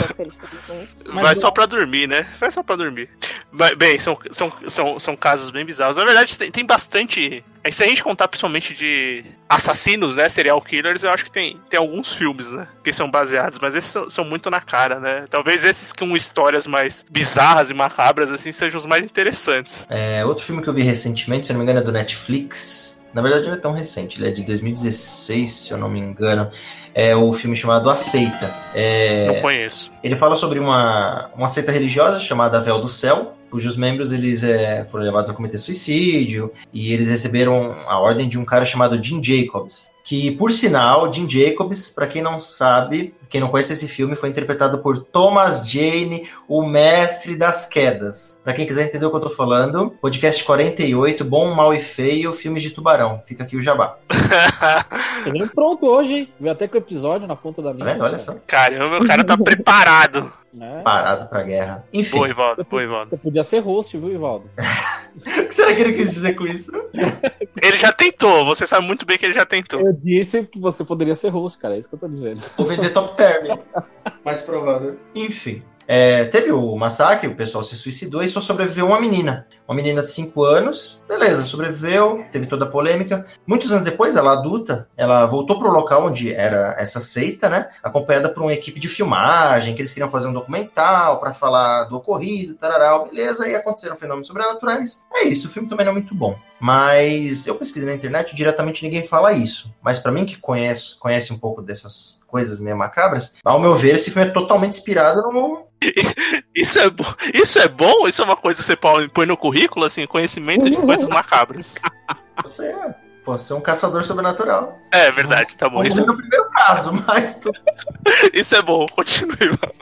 Vai só pra dormir, né? Vai só pra dormir. Bem, são, são, são, são casos bem bizarros. Na verdade, tem, tem bastante. É, se a gente contar principalmente de assassinos, né? Serial killers, eu acho que tem, tem alguns filmes, né? Que são baseados, mas esses são, são muito na cara, né? Talvez esses com histórias mais bizarras e macabras, assim, sejam os mais interessantes. É, outro filme que eu vi recentemente, se eu não me engano, é do Netflix. Na verdade, não é tão recente, ele é de dois mil e dezesseis, se eu não me engano. É o filme chamado A Seita. É... Não conheço. Ele fala sobre uma, uma seita religiosa chamada Véu do Céu, cujos membros eles é, foram levados a cometer suicídio, e eles receberam a ordem de um cara chamado Jim Jacobs, que, por sinal, Jim Jacobs, para quem não sabe, quem não conhece esse filme, foi interpretado por Thomas Jane, o mestre das quedas. Para quem quiser entender o que eu tô falando, podcast quarenta e oito, Bom, Mal e Feio, filmes de tubarão. Fica aqui o jabá. Você veio pronto hoje, hein? Veio até com o episódio na ponta da língua. Tá vendo? Olha só. Caramba, o cara tá preparado. É. Parado pra guerra. Enfim. Boa, Ivaldo. Boa, Ivaldo. Você podia ser host, viu, Ivaldo? O que será que ele quis dizer com isso? Ele já tentou, você sabe muito bem que ele já tentou. Eu disse que você poderia ser host, cara, é isso que eu tô dizendo. Vou vender top term. Mais provável. Enfim. É, teve o massacre, o pessoal se suicidou e só sobreviveu uma menina. Uma menina de cinco anos, beleza, sobreviveu, teve toda a polêmica. Muitos anos depois, ela adulta, ela voltou pro local onde era essa seita, né? Acompanhada por uma equipe de filmagem, que eles queriam fazer um documental pra falar do ocorrido, tararau, beleza, e aconteceram fenômenos sobrenaturais. É isso, o filme também não é muito bom. Mas eu pesquisei na internet, diretamente ninguém fala isso. Mas pra mim que conhece, conhece um pouco dessas coisas meio macabras, ao meu ver, esse filme é totalmente inspirado no... Isso é, bo... isso é bom? Isso é uma coisa que você põe no currículo, assim, conhecimento de coisas macabras. Você é, você é um caçador sobrenatural. É verdade, tá bom. Isso é o primeiro caso, mas... Isso é bom, continue.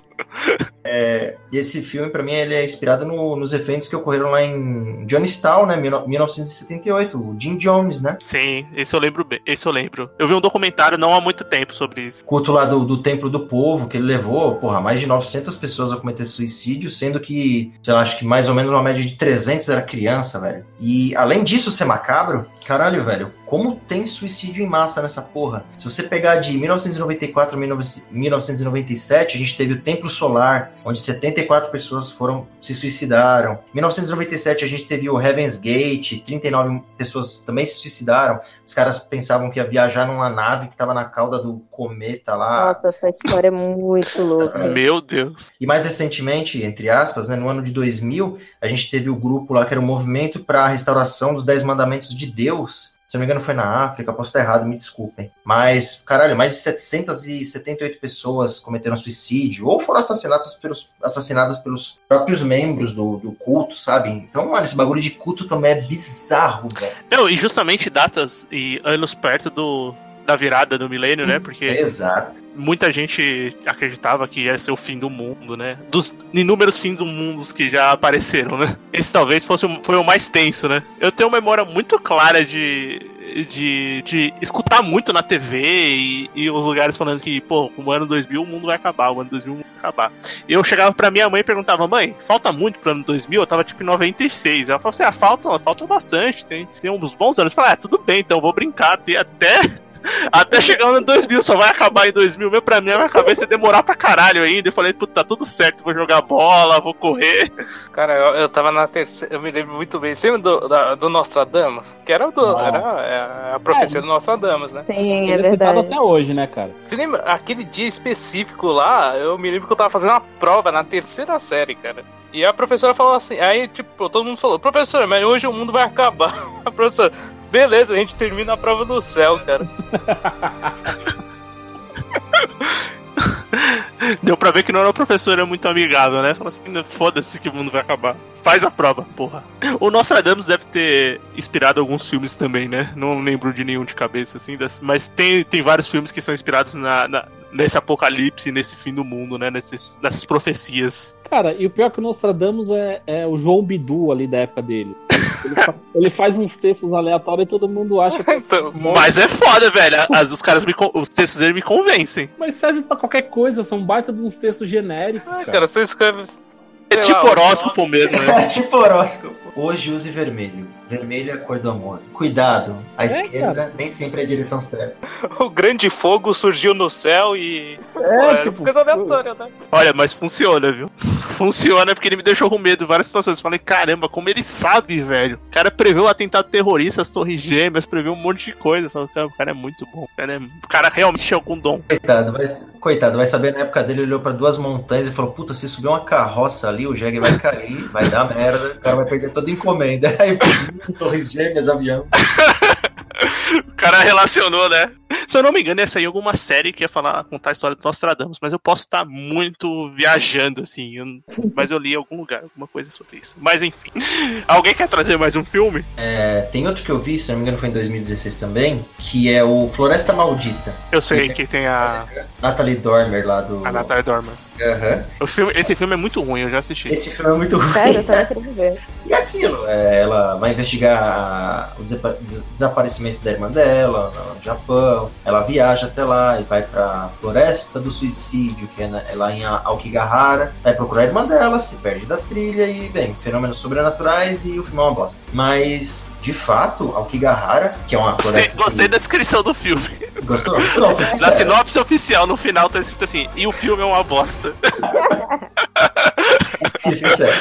É, e esse filme, pra mim, ele é inspirado no, nos eventos que ocorreram lá em Jonestown, né, mil novecentos e setenta e oito, o Jim Jones, né? Sim, esse eu lembro bem, esse eu lembro. Eu vi um documentário não há muito tempo sobre isso. Culto lá do, do Templo do Povo, que ele levou, porra, mais de novecentas pessoas a cometer suicídio, sendo que, sei lá, acho que mais ou menos uma média de trezentas era criança, velho. E, além disso ser macabro, caralho, velho, como tem suicídio em massa nessa porra? Se você pegar de mil novecentos e noventa e quatro a mil novecentos e noventa e sete, a gente teve o Templo Solar, onde setenta e quatro pessoas foram, se suicidaram. Em mil novecentos e noventa e sete a gente teve o Heaven's Gate, trinta e nove pessoas também se suicidaram. Os caras pensavam que ia viajar numa nave que estava na cauda do cometa lá. Nossa, essa história é muito louca. Meu Deus. E mais recentemente, entre aspas, né, no ano de dois mil, a gente teve o grupo lá que era o Movimento para a Restauração dos Dez Mandamentos de Deus. Se não me engano foi na África, posso estar errado, me desculpem. Mas, caralho, mais de setecentas e setenta e oito pessoas cometeram suicídio ou foram assassinadas pelos, assassinadas pelos próprios membros do, do culto, sabe? Então, mano, esse bagulho de culto também é bizarro, velho. Não, e justamente datas e anos perto do, da virada do milênio, né? Porque Exato. muita gente acreditava que ia ser o fim do mundo, né? Dos inúmeros fins do mundo que já apareceram, né? Esse talvez fosse o, foi o mais tenso, né? Eu tenho uma memória muito clara de, de, de escutar muito na T V e, e os lugares falando que, pô, o ano dois mil o mundo vai acabar, o ano dois mil o mundo vai acabar. E eu chegava pra minha mãe e perguntava, mãe, falta muito pro ano dois mil? Eu tava tipo em noventa e seis. Ela falou assim, ah, falta, falta bastante, tem, tem uns bons anos. Eu falei, ah, tudo bem, então vou brincar, tem até... Até chegar no ano dois mil, só vai acabar em dois mil. Meu, pra mim, a minha cabeça ia demorar pra caralho ainda. Eu falei, puta, tá tudo certo, vou jogar bola, vou correr. Cara, eu, eu tava na terceira, eu me lembro muito bem. Você lembra do, da, do Nostradamus? Que era, do, era é, a profecia é, do Nostradamus, né? Sim, é Ele é citado verdade. até hoje, né, cara? Você lembra, aquele dia específico lá, eu me lembro que eu tava fazendo uma prova na terceira série, cara. E a professora falou assim, aí, tipo, todo mundo falou, professora, mas hoje o mundo vai acabar. A professora, beleza, a gente termina a prova do céu, cara. Deu pra ver que não era uma professora muito amigável, né? Falou assim, foda-se que o mundo vai acabar. Faz a prova, porra. O Nostradamus deve ter inspirado alguns filmes também, né? Não lembro de nenhum de cabeça, assim. Mas tem, tem vários filmes que são inspirados na, na, nesse apocalipse, nesse fim do mundo, né? Nesses, nessas profecias. Cara, e o pior é que o Nostradamus é, é o João Bidu ali da época dele. Ele, fa- ele faz uns textos aleatórios e todo mundo acha que... Então, Mas é foda, velho. As, os caras me, con- os textos dele me convencem. Mas serve pra qualquer coisa, são baita de uns textos genéricos, ah, cara. cara, você escreve... É sei tipo lá, horóscopo mesmo, né? É tipo horóscopo. Hoje use vermelho. Vermelho é a cor do amor. Cuidado, a É, esquerda cara. nem sempre é a direção certa. O grande fogo surgiu no céu e. Pô, É, é tipo, coisa aleatória, né? Olha, mas funciona, viu? Funciona porque ele me deixou com medo em várias situações. Falei, caramba, como ele sabe, velho. O cara preveu o atentado terrorista, as torres gêmeas, preveu um monte de coisa. Falei, cara, o cara é muito bom. O cara, é... o cara realmente tinha algum dom. Coitado, vai, coitado, vai saber, na época dele, ele olhou pra duas montanhas e falou, puta, se subir uma carroça ali, o jegue vai cair, vai dar merda, o cara vai perder toda a encomenda. Aí, torres gêmeas, avião. O cara relacionou, né? Se eu não me engano, essa aí é alguma série que ia falar, contar a história do Nostradamus, mas eu posso estar muito viajando, assim. Eu... mas eu li em algum lugar, alguma coisa sobre isso. Mas enfim. Alguém quer trazer mais um filme? É, tem outro que eu vi, se não me engano foi em dois mil e dezesseis também, que é o Floresta Maldita. Eu sei que tem a, Natalie Dormer lá do... a Natalie Dormer. Aham. O filme, esse filme é muito ruim, eu já assisti. Esse filme é muito ruim. Sério, eu também queria ver. E aquilo, é, ela vai investigar a- o desepa- des- desaparecimento da irmã dela no Japão. Ela viaja até lá e vai pra Floresta do Suicídio, que é, na- é lá em A- Aokigahara. Vai procurar a irmã dela, se perde da trilha e, bem, fenômenos sobrenaturais e o filme é uma bosta. Mas, de fato, Aokigahara, que é uma Gostei, floresta... que- gostei da descrição do filme. Gostou? Não, foi Na sincero. sinopse oficial, no final tá escrito assim, e o filme é uma bosta. Fui sincero.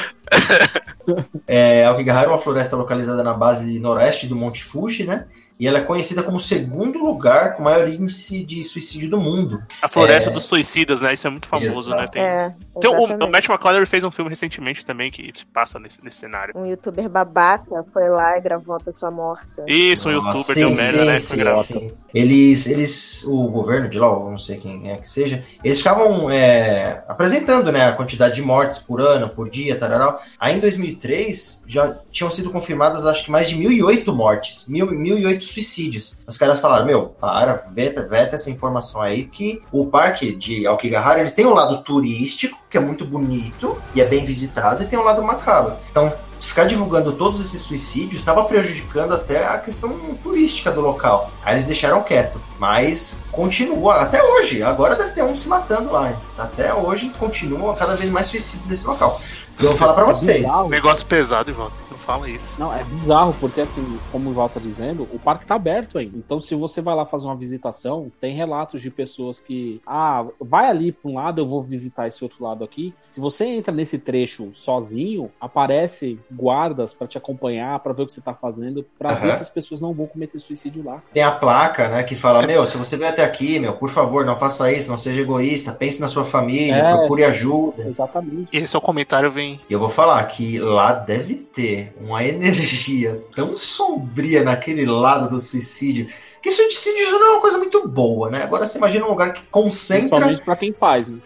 É, Aokigahara é uma floresta localizada na base noroeste do Monte Fuji, né? E ela é conhecida como o segundo lugar com maior índice de suicídio do mundo. A Floresta É. dos Suicidas, né? Isso é muito famoso, Exato. né? Tem, É, tem o, o exatamente. Matt McConaughey fez um filme recentemente também que se passa nesse, nesse cenário. Um youtuber babaca foi lá e gravou uma pessoa morta. Isso, um Nossa, youtuber sim, deu merda, sim, né? sim, Foi engraçado. sim. Eles, eles, o governo de lá, ou não sei quem é que seja, eles ficavam é, apresentando, né, a quantidade de mortes por ano, por dia, tararau. Aí em dois mil e três já tinham sido confirmadas, acho que mais de mil e oito mortes, mil, mil e oito suicídios. Os caras falaram, meu, para, veta, veta essa informação aí, que o parque de Aokigahara, ele tem um lado turístico, que é muito bonito e é bem visitado, e tem um lado macabro. Então, ficar divulgando todos esses suicídios estava prejudicando até a questão turística do local. Aí eles deixaram quieto, mas continua, até hoje, agora deve ter um se matando lá. Até hoje continuam cada vez mais suicídios nesse local. E eu vou falar pra É vocês. bizarro. Negócio pesado, Ivan. Não fala isso. Não, é bizarro, porque assim, como o Val tá dizendo, o parque tá aberto ainda. Então, se você vai lá fazer uma visitação, tem relatos de pessoas que, ah, vai ali pra um lado, eu vou visitar esse outro lado aqui. Se você entra nesse trecho sozinho, aparece guardas pra te acompanhar, pra ver o que você tá fazendo, pra Aham. ver se as pessoas não vão cometer suicídio lá. Tem a placa, né, que fala, meu, se você veio até aqui, meu, por favor, não faça isso, não seja egoísta, pense na sua família, É. procure ajuda. Exatamente. E esse seu comentário vem. E eu vou falar que lá deve ter uma energia tão sombria naquele lado do suicídio, que suicídio não é uma coisa muito boa, né? Agora você imagina um lugar que concentra... Principalmente pra quem faz, né?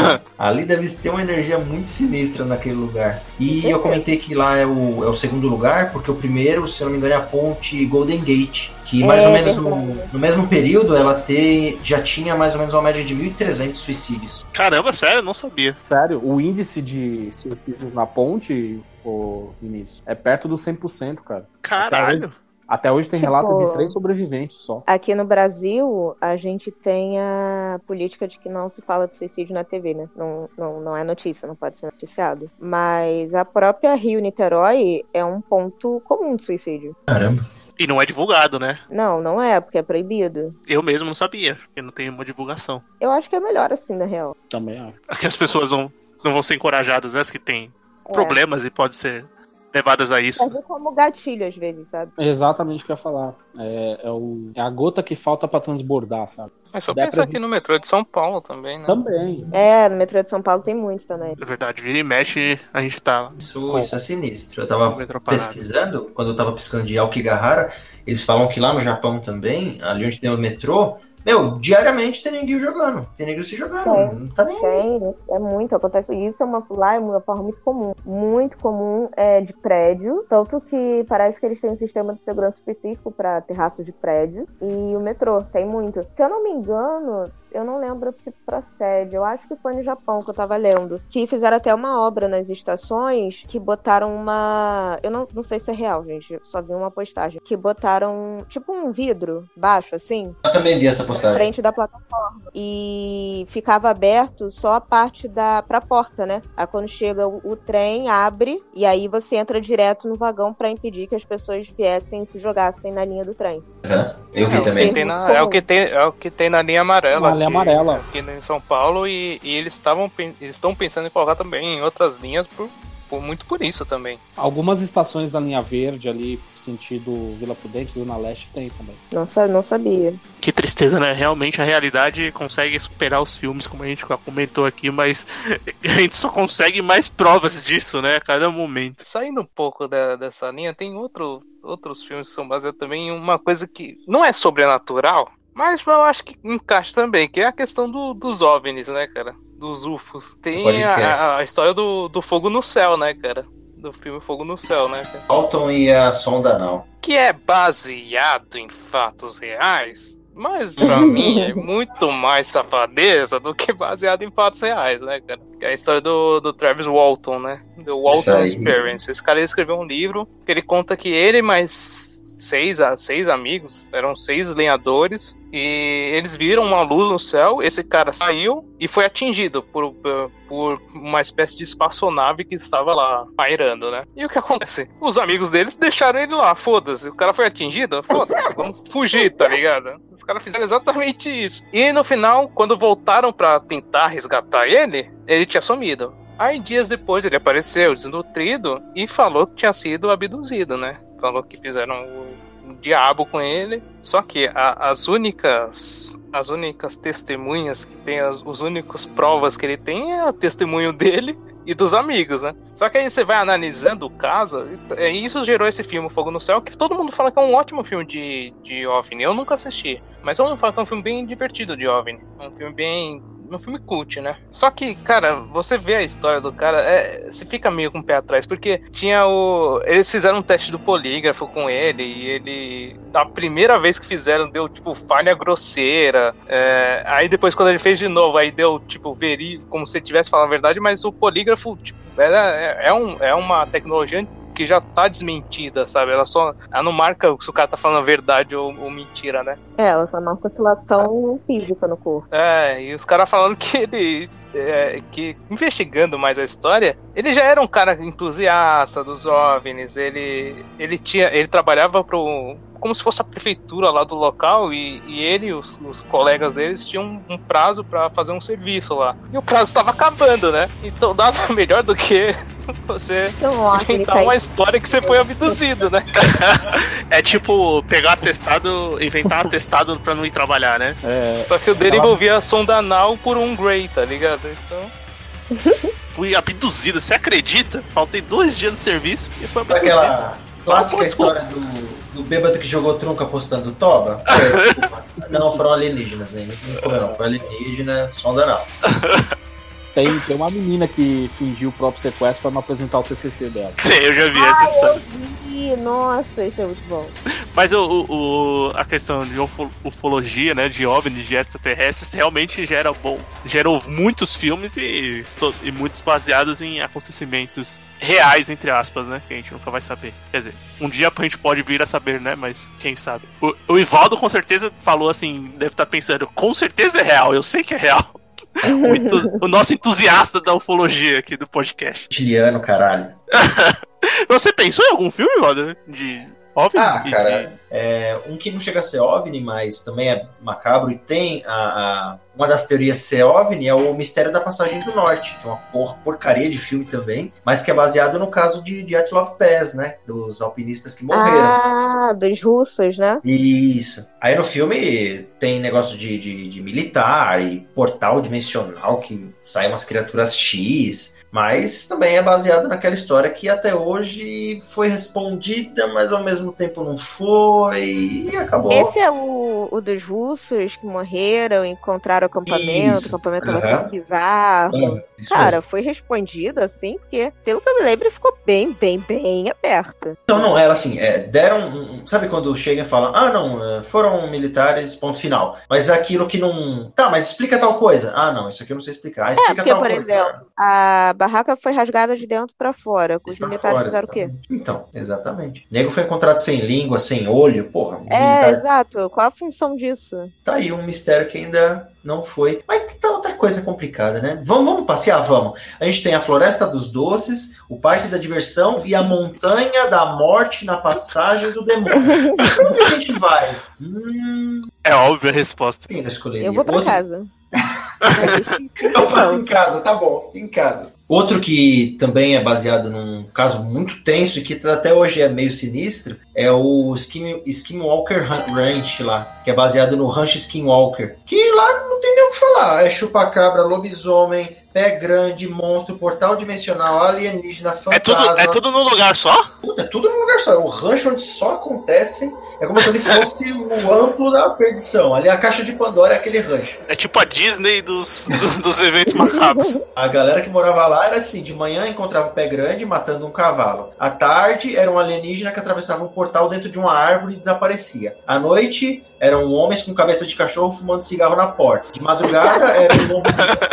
Ali deve ter uma energia muito sinistra naquele lugar. E eu comentei que lá é o, é o segundo lugar, porque o primeiro, se eu não me engano, é a ponte Golden Gate, que mais É ou menos no, verdade. no mesmo período ela te, já tinha mais ou menos uma média de mil e trezentos suicídios. Caramba, sério? Eu não sabia. Sério, o índice de suicídios na ponte, ô Vinícius, é perto dos cem por cento, cara. Caralho. Até hoje tem Tipo- relato de três sobreviventes só. Aqui no Brasil, a gente tem a política de que não se fala de suicídio na T V, né? Não, não, não é notícia, não pode ser noticiado. Mas a própria Rio-Niterói é um ponto comum de suicídio. Caramba. E não é divulgado, né? Não, não é, porque é proibido. Eu mesmo não sabia, porque não tem uma divulgação. Eu acho que é melhor assim, na real. Também acho. Aqui as pessoas não, não vão ser encorajadas, né? As que têm É. problemas e podem ser levadas a isso. Serve como gatilho, às vezes, sabe? É exatamente o que eu ia falar. É, é, o, é a gota que falta pra transbordar, sabe? É só Dá pensar pra- aqui no metrô de São Paulo também, né? Também. É, no metrô de São Paulo tem muito também. É verdade, vira e mexe, a gente tá. Isso, isso é sinistro. Eu tava Metrô parado. pesquisando, quando eu tava pesquisando de Aokigahara, eles falam que lá no Japão também, ali onde tem o metrô, meu, diariamente tem ninguém jogando. Tem ninguém se jogando. É. Não tá nem. Tem, é muito, acontece isso, é uma, lá é uma forma muito comum. Muito comum é de prédio, tanto que parece que eles têm um sistema de segurança específico para terraços de prédio. E o metrô, tem muito. Se eu não me engano, eu não lembro se procede. Eu acho que foi no Japão que eu tava lendo. Que fizeram até uma obra nas estações que botaram uma... Eu não, não sei se é real, gente. Eu só vi uma postagem. Que botaram tipo um vidro baixo, assim. Eu também vi essa Na postagem. frente da plataforma. E ficava aberto só a parte da... pra porta, né? Aí quando chega o, o trem, abre. E aí você entra direto no vagão pra impedir que as pessoas viessem e se jogassem na linha do trem. Uhum. Eu vi É, também. sim. Tem na- é, o que tem, é o que tem na linha amarela. Na linha aqui, amarela. Aqui em São Paulo. E, e eles estavam eles estão pensando em colocar também em outras linhas, por, por, muito por isso também. Algumas estações da linha verde ali, sentido Vila Prudente, Zona Leste, tem também. Não, sa- não sabia. Que tristeza, né? Realmente a realidade consegue superar os filmes, como a gente já comentou aqui, mas a gente só consegue mais provas disso, né? A cada momento. Saindo um pouco da- dessa linha, tem outro, outros filmes que são baseados também em uma coisa que não é sobrenatural, mas eu acho que encaixa também, que é a questão do, dos OVNIs, né, cara? Dos U F Os. Pode Tem crer. a, a história do, do Fogo no Céu, né, cara? Do filme Fogo no Céu, né, cara? Dalton e a sonda não. Que é baseado em fatos reais, mas pra mim é muito mais safadeza do que baseado em fatos reais, né, cara? Que é a história do, do Travis Walton, né? Do Isso Walton aí. Experience. Esse cara ele escreveu um livro que ele conta que ele mais seis, seis amigos, eram seis lenhadores, e eles viram uma luz no céu, esse cara saiu e foi atingido por, por uma espécie de espaçonave que estava lá pairando, né? E o que acontece? Os amigos deles deixaram ele lá, foda-se. O cara foi atingido? Foda-se, vamos fugir, tá ligado? Os caras fizeram exatamente isso. E no final, quando voltaram pra tentar resgatar ele, ele tinha sumido. Aí dias depois ele apareceu desnutrido e falou que tinha sido abduzido, né? Falou que fizeram o, o diabo com ele. Só que a, as únicas as únicas testemunhas que tem, as, os únicos provas que ele tem é o testemunho dele e dos amigos, né? Só que aí você vai analisando o caso, e isso gerou esse filme Fogo no Céu, que todo mundo fala que é um ótimo filme de, de OVNI. Eu nunca assisti, mas todo mundo fala que é um filme bem divertido de OVNI. É um filme bem... um filme cult, né? Só que, cara, você vê a história do cara, é, você fica meio com o pé atrás, porque tinha o... eles fizeram um teste do polígrafo com ele, e ele... a primeira vez que fizeram, deu, tipo, falha grosseira. É, aí depois, quando ele fez de novo, aí deu, tipo, veri... como se ele tivesse falado a verdade, mas o polígrafo, tipo, era, é, é, um, é uma tecnologia que já tá desmentida, sabe? Ela só ela não marca se o cara tá falando a verdade ou, ou mentira, né? É, ela só marca oscilação física no corpo. É, e os caras falando que ele... É, que investigando mais a história, ele já era um cara entusiasta dos OVNIs, ele, ele, tinha, ele trabalhava pro... como se fosse a prefeitura lá do local, e, e ele e os, os colegas deles tinham um, um prazo pra fazer um serviço lá. E o prazo estava acabando, né? Então nada melhor do que você Então, ó, ele inventar faz- uma história que você foi abduzido, né? É tipo pegar atestado, inventar atestado pra não ir trabalhar, né? É, Só que o dele envolvia a sonda anal por um Grey, tá ligado? Então... Fui abduzido, você acredita? Faltei dois dias de serviço e foi abduzido. Aquela clássica Ah, história do, do bêbado que jogou trunca apostando toba. É, desculpa. Não, foram alienígenas, né? Não, não, foi alienígena, sonda não. tem, tem uma menina que fingiu o próprio sequestro pra não apresentar o T C C dela. Eu já vi essa Ah, história. eu vi! Nossa, isso é muito bom. Mas o, o- o- a questão de ufo- ufologia, né, de OVNIs, de extraterrestres, realmente gera bom, gerou muitos filmes e, to- e muitos baseados em acontecimentos reais, entre aspas, né, que a gente nunca vai saber. Quer dizer, um dia a gente pode vir a saber, né, mas quem sabe. O, o Ivaldo com certeza falou assim, deve estar pensando, com certeza é real, eu sei que é real. O, entu- o nosso entusiasta da ufologia aqui do podcast. Chiliano, caralho. Você pensou em algum filme, Ivaldo, de OVNI? Ah, De- cara, é, um que não chega a ser OVNI, mas também é macabro e tem a, a- uma das teorias ser OVNI é o Mistério da Passagem do Norte, que é uma por- porcaria de filme também, mas que é baseado no caso de, de Dyatlov Pass, né, dos alpinistas que morreram. Ah, dos russos, né? Isso. Aí no filme tem negócio de, de, de militar e portal dimensional que saem umas criaturas X. Mas também é baseado naquela história que até hoje foi respondida, mas ao mesmo tempo não foi, e acabou. Esse é o, o dos russos que morreram, encontraram o acampamento, Isso. o acampamento Uhum. era tudo bizarro. É, isso Cara, mesmo. foi respondido assim, porque, pelo que eu me lembro, ficou bem, bem, bem aberto. Então não, era assim, é, deram, um- sabe quando chega e fala, ah não, é, foram militares, ponto final. Mas é aquilo que não, tá, mas explica tal coisa. Ah não, isso aqui eu não sei explicar. Ah, É, explica porque, tal por coisa. exemplo, a barraca foi rasgada de dentro pra fora. Os Pra militares fora, fizeram o quê? exatamente. Então, exatamente. O nego foi encontrado sem língua, sem olho, porra. um É, militar- exato. Qual a função disso? Tá aí um mistério que ainda não foi. Mas tá outra coisa complicada, né? Vamos, vamos passear? Vamos. A gente tem a Floresta dos Doces, o Parque da Diversão e a Montanha da Morte na Passagem do Demônio. Onde a gente vai? Hum, É óbvia a resposta. quem eu escolheria? Eu vou pra Outro- casa. Eu faço em casa, tá bom, fica em casa. Outro que também é baseado num caso muito tenso e que até hoje é meio sinistro é o Skin, Skinwalker Ranch lá, que é baseado no Rancho Skinwalker. Que lá não tem nem o que falar. É chupacabra, lobisomem, pé grande, monstro, portal dimensional, alienígena, É tudo, fantasma. é tudo num lugar só? Tudo, é tudo num lugar só. É o rancho onde só acontecem. É como se ele fosse o amplo da perdição. Ali a caixa de Pandora é aquele rancho. É tipo a Disney dos, do- dos eventos macabros. A galera que morava lá era assim, de manhã encontrava o pé grande matando um cavalo. À tarde era um alienígena que atravessava um portal dentro de uma árvore e desaparecia. À noite eram homens com cabeça de cachorro fumando cigarro na porta. De madrugada era um lobo.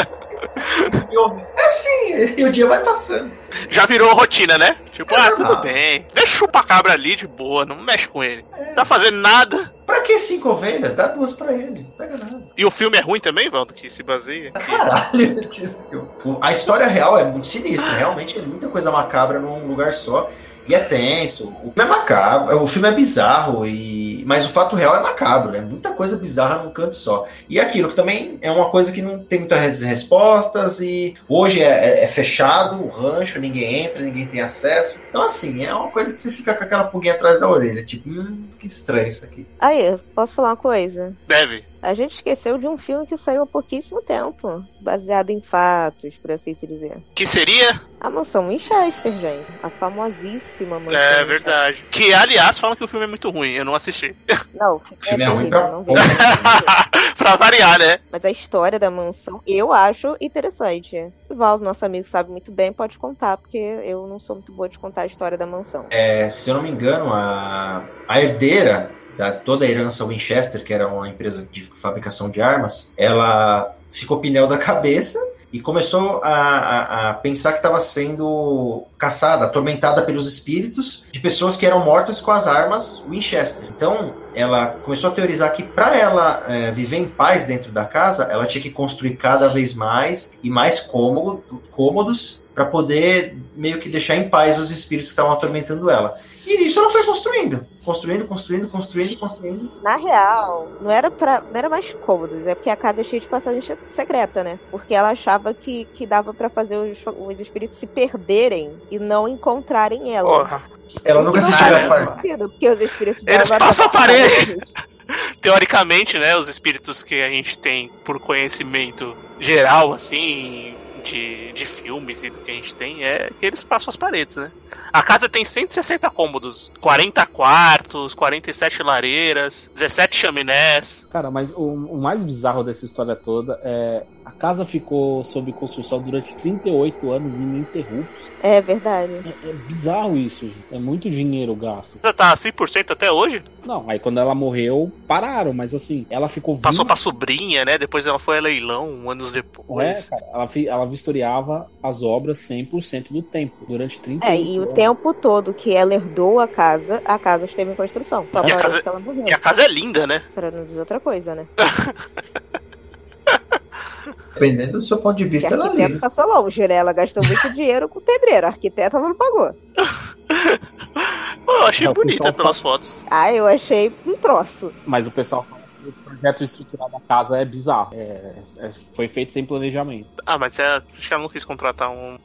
É assim, e o dia vai passando. Já virou rotina, né? Tipo, ah, tudo Ah. bem. Deixa o chupacabra ali de boa, não mexe com ele. Não tá fazendo nada. Pra que cinco ovelhas? Dá duas pra ele. Não pega nada. E o filme é ruim também, Valdo, que se baseia? Caralho, esse filme. O- A história real é muito sinistra. Realmente é muita coisa macabra num lugar só. E é tenso. O filme é macabro. O filme é bizarro. E... Mas o fato real é macabro. É muita coisa bizarra num canto só. E aquilo que também é uma coisa que não tem muitas respostas. E hoje é, é- é fechado o rancho. Ninguém entra, ninguém tem acesso. Então, assim, é uma coisa que você fica com aquela pulguinha atrás da orelha. Tipo, hum, que estranho isso aqui. Aí, posso falar uma coisa? Deve. A gente esqueceu de um filme que saiu há pouquíssimo tempo, baseado em fatos, por assim se dizer. Que seria? A Mansão Winchester, gente. A famosíssima Mansão É Winchester. verdade. Que, aliás, falam que o filme é muito ruim. Eu não assisti. Não, o O filme é ruim terrível, pra não porra. vejo. Pra variar, né? Mas a história da mansão eu acho interessante. O Valdo, nosso amigo, sabe muito bem, pode contar, porque eu não sou muito boa de contar a história da mansão. É, se eu não me engano, a, a herdeira da toda a herança Winchester, que era uma empresa de fabricação de armas, ela ficou pneu da cabeça e começou a, a, a pensar que estava sendo caçada, atormentada pelos espíritos de pessoas que eram mortas com as armas Winchester. Então, ela começou a teorizar que para ela é, viver em paz dentro da casa, ela tinha que construir cada vez mais e mais cômodo, cômodos para poder meio que deixar em paz os espíritos que estavam atormentando ela. E isso ela foi construindo. Construindo, construindo, construindo, construindo. Na real, não era para, não era mais cômodos, é porque a casa é cheia de passagem secreta, né? Porque ela achava que, que dava pra fazer os, os espíritos se perderem e não encontrarem ela. Porra. Ela O nunca que não assistiu faz Gaspar. sentido, porque os espíritos Eles dela passam a estavam parede. mortos. Teoricamente, né, os espíritos que a gente tem por conhecimento geral, assim, de, de filmes e do que a gente tem, é que eles passam as paredes, né? A casa tem cento e sessenta cômodos, quarenta quartos, quarenta e sete lareiras, dezessete chaminés. Cara, mas o, o mais bizarro dessa história toda é a casa ficou sob construção durante trinta e oito anos ininterruptos. É verdade. É, é bizarro isso, gente. É muito dinheiro gasto. Já tá cem por cento até hoje? Não, aí quando ela morreu, pararam, mas assim, ela ficou viva. Passou pra sobrinha, né? Depois ela foi a leilão, anos É, depois. cara, ela, fi- ela vistoriava as obras cem por cento do tempo, durante trinta É, e o tempo todo que ela herdou a casa, a casa esteve em construção. Só E a parou casa- que ela morreu. E a casa é linda, né? Pra não dizer outra coisa, né? Dependendo do seu ponto de Que vista, a ela arquiteta liga. passou longe, né? Ela gastou muito dinheiro com pedreiro. A arquiteta não pagou. Pô, eu achei É, o bonita pessoal pelas fotos. Ah, eu achei um troço. Mas o pessoal fala que o projeto estrutural da casa é bizarro. É, é- foi feito sem planejamento. Ah, mas é, acho que ela não quis contratar um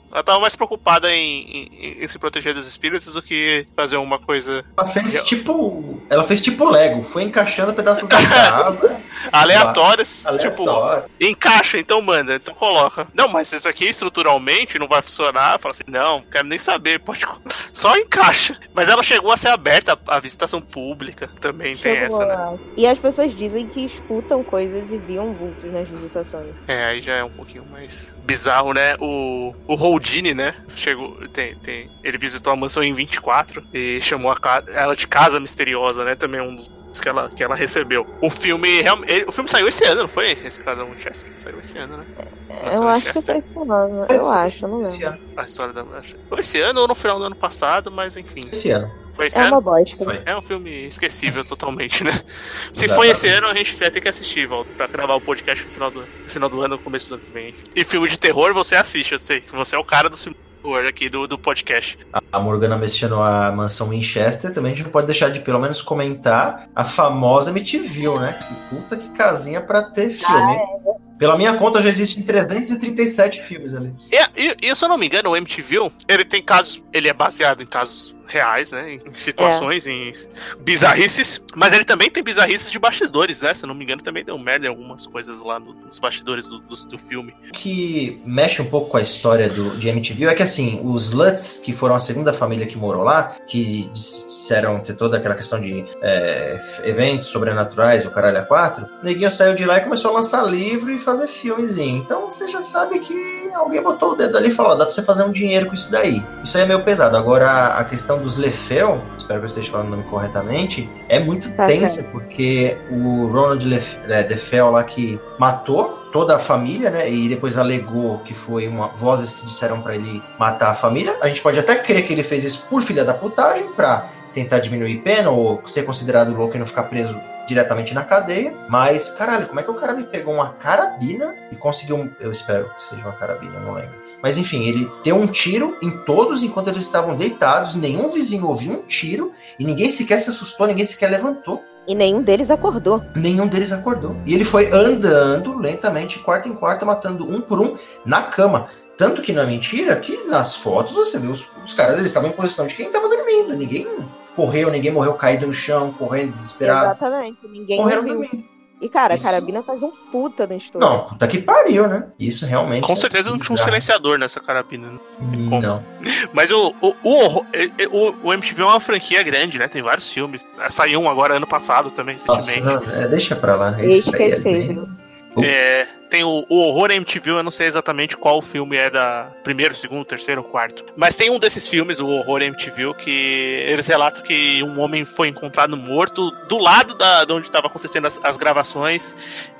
Ela tava mais preocupada em, em, em se proteger dos espíritos do que fazer uma coisa... Ela fez tipo... Ela fez tipo Lego. Foi encaixando pedaços da casa. Aleatórios. Aleatório. Tipo, encaixa, então manda, então coloca. Não, mas isso aqui estruturalmente não vai funcionar. Fala assim, não, quero nem saber. Pode... Só encaixa. Mas ela chegou a ser aberta à visitação pública. Também tem Chegou essa, lá. né? E as pessoas dizem que escutam coisas e viam vultos nas visitações. É, aí já é um pouquinho mais bizarro, né? O, o Houdini, né? Chegou, tem, tem, ele visitou a mansão em vinte e quatro e chamou a ca- ela de Casa Misteriosa, né? Também um dos que ela, que ela recebeu. O filme, ele, o filme saiu esse ano, não foi? Esse Casa Winchester saiu esse ano, né? Eu Nossa, acho que foi esse ano. Eu acho, eu não lembro. A história da... Foi esse ano ou no final do ano passado, mas enfim. Esse ano. Foi esse É ano? uma bosta. Foi. É um filme esquecível totalmente, né? Se Exatamente. foi esse ano, a gente vai ter que assistir, Valdo, pra gravar o podcast no final do, no final do ano, no começo do ano que vem. E filme de terror você assiste, eu sei. Você é o cara do filme de terror aqui do, do podcast. A Morgana mencionou a mansão Winchester. Também a gente não pode deixar de pelo menos comentar a famosa Amityville, né? Que puta que casinha pra ter filme. Ah, é. Pela minha conta, já existem trezentos e trinta e sete filmes ali. E, e, e se eu não me engano, o Amityville, ele tem casos... Ele é baseado em casos reais, né? Em situações, é. em bizarrices. Mas ele também tem bizarrices de bastidores, né? Se eu não me engano, também deu merda em algumas coisas lá no, nos bastidores do, do, do filme. O que mexe um pouco com a história do, de Amityville é que, assim, os Lutz, que foram a segunda família que morou lá, que disseram ter toda aquela questão de é, eventos sobrenaturais, o caralho a quatro, o neguinho saiu de lá e começou a lançar livro e fazer filmezinho. Então você já sabe que alguém botou o dedo ali e falou, ó, dá pra você fazer um dinheiro com isso daí. Isso aí é meio pesado. Agora, a questão dos Lefel, espero que eu esteja falando o nome corretamente, é muito Tá tensa, certo. porque o Ronald Lef- é, Lefel lá que matou toda a família, né, e depois alegou que foi uma, vozes que disseram pra ele matar a família. A gente pode até crer que ele fez isso por filha da putagem, pra tentar diminuir pena ou ser considerado louco e não ficar preso diretamente na cadeia, mas, caralho, como é que o cara me pegou uma carabina e conseguiu, eu espero que seja uma carabina, não lembro. Mas enfim, ele deu um tiro em todos enquanto eles estavam deitados, nenhum vizinho ouviu um tiro, e ninguém sequer se assustou, ninguém sequer levantou. E nenhum deles acordou. Nenhum deles acordou. E ele foi andando lentamente, quarto em quarto, matando um por um na cama. Tanto que não é mentira que nas fotos você vê os, os caras, eles estavam em posição de quem estava dormindo. Ninguém correu, ninguém morreu caído no chão, correndo desesperado. Exatamente, ninguém Correram ouviu. dormindo. E cara, Isso. a carabina faz um puta no estouro. Não, puta que pariu, né? Isso realmente. Com é certeza não tinha um bizarro. silenciador nessa carabina, né? como. Não. Mas o, o, o, o, o Amityville é uma franquia grande, né? Tem vários filmes. Saiu um agora ano passado também, Nossa, recentemente. não, é, deixa pra lá. Esse daí é Esquecível. bem- É, tem o, o Horror Amityville, eu não sei exatamente qual filme é da primeiro, segundo, terceiro, quarto. Mas tem um desses filmes, o Horror Amityville, que eles relatam que um homem foi encontrado morto do lado da, de onde estavam acontecendo as, as gravações.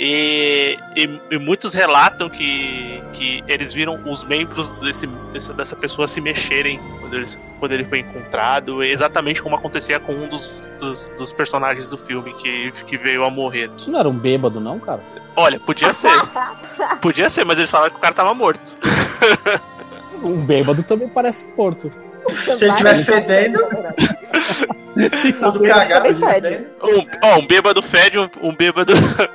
E, e, e muitos relatam que, que eles viram os membros desse, dessa, dessa pessoa se mexerem quando, eles, quando ele foi encontrado. Exatamente como acontecia com um dos, dos, dos personagens do filme que, que veio a morrer. Isso não era um bêbado, não, cara? Olha, podia ser. Podia ser, mas eles falaram que o cara tava morto. Um bêbado também parece morto. Se ele estiver fedendo, todo cagado. Também fede. fedendo. Um, ó, um bêbado fede, um, um bêbado.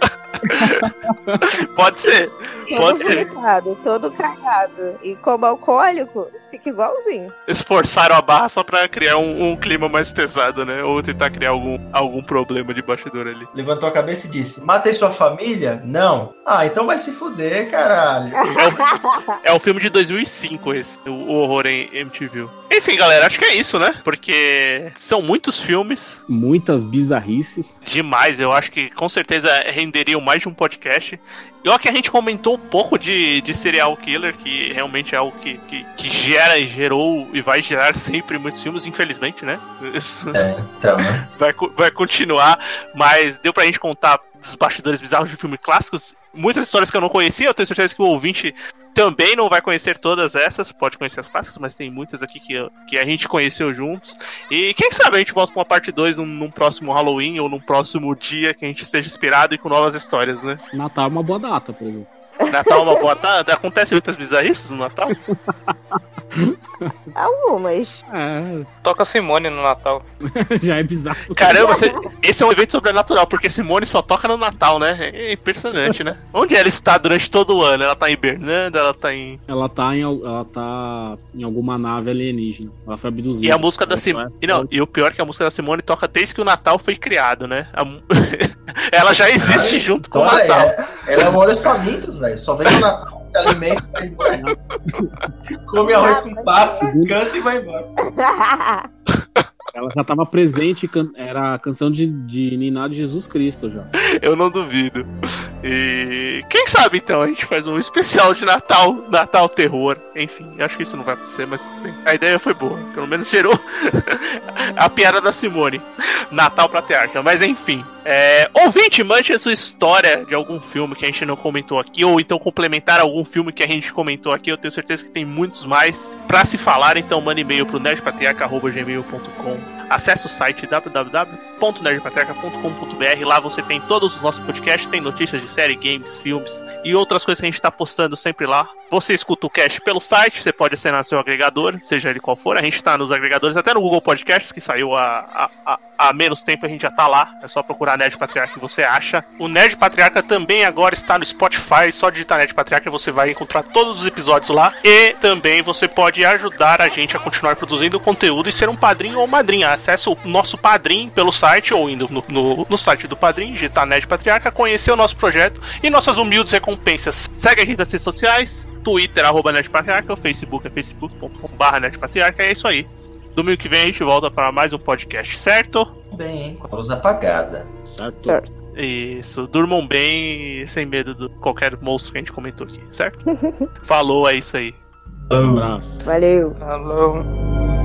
Pode ser. Pode Todo ser. vomitado, todo cagado. E como alcoólico, fica igualzinho. Esforçaram a barra só pra criar um, um clima mais pesado, né? Ou tentar criar algum, algum problema de bastidor ali. Levantou a cabeça e disse: matei sua família? Não. Ah, então vai se fuder, caralho. É um filme de dois mil e cinco esse, o, o Horror em Amityville. Enfim, galera, acho que é isso, né? Porque são muitos filmes. Muitas bizarrices. Demais, eu acho que com certeza renderiam mais de um podcast. E ó que a gente comentou um pouco de, de serial killer, que realmente é algo que, que, que gera e gerou e vai gerar sempre muitos filmes, infelizmente, né? Isso É, então, né? vai, co- vai continuar, mas deu pra gente contar dos bastidores bizarros de filmes clássicos. Muitas histórias que eu não conhecia, eu tenho certeza que o ouvinte também não vai conhecer todas essas, pode conhecer as clássicas, mas tem muitas aqui que, eu- que a gente conheceu juntos. E quem sabe a gente volta com uma parte dois num, num próximo Halloween ou num próximo dia que a gente esteja inspirado e com novas histórias, né? Natal é uma boa data, por exemplo. Natal é uma boa data? Acontece muitas bizarrices no Natal? Algumas. É, Toca Simone no Natal. já é bizarro. Caramba, você... esse é um evento sobrenatural, porque Simone só toca no Natal, né? É impressionante, né? Onde ela está durante todo o ano? Ela tá hibernando, ela tá em... Ela tá, em, ela tá em alguma nave alienígena. Ela foi abduzida. E a música da Ela só Simone... é E, não, e o pior é que a música da Simone toca desde que o Natal foi criado, né? A... ela já existe junto com o Olha, Natal. é- Ela é o olhos famintos, velho. Só vem no Natal, se alimenta, vai embora. Come arroz com passa, canta e vai embora. Ela já tava presente, can- era a canção de, de Niná de Jesus Cristo já. Eu não duvido. E quem sabe então a gente faz um especial de Natal, Natal terror. Enfim, acho que isso não vai acontecer, mas bem, a ideia foi boa. Pelo menos gerou a piada da Simone. Natal pra Tearca. Mas enfim. É, ouvinte, mande a sua história de algum filme que a gente não comentou aqui, ou então complementar algum filme que a gente comentou aqui. Eu tenho certeza que tem muitos mais pra se falar, então manda e-mail pro nerdpatriarca arroba gmail ponto com. Acesse o site w w w ponto nerdpatriarca ponto com ponto b r. Lá você tem todos os nossos podcasts, tem notícias de série, games, filmes e outras coisas que a gente tá postando sempre lá. Você escuta o cast pelo site, você pode assinar seu agregador, seja ele qual for. A gente tá nos agregadores, até no Google Podcasts, que saiu há, há, há menos tempo, a gente já tá lá. É só procurar Nerd Patriarca que você acha. O Nerd Patriarca também agora está no Spotify, só digitar Nerd Patriarca você vai encontrar todos os episódios lá. E também você pode ajudar a gente a continuar produzindo conteúdo e ser um padrinho ou madrinha. Acesse o nosso padrinho pelo site ou indo no, no, no site do padrinho, digitar Nerd Patriarca, conhecer o nosso projeto e nossas humildes recompensas. Segue a gente nas redes sociais, Twitter, arroba Nerd Patriarca, o Facebook é facebook ponto com barra Nerd Patriarca. É isso aí. Domingo que vem a gente volta para mais um podcast, certo? Bem, hein? Com a luz apagada. Certo? Certo. Isso, durmam bem, sem medo de qualquer monstro que a gente comentou aqui, certo? Falou, é isso aí. Um abraço. Valeu. Alô.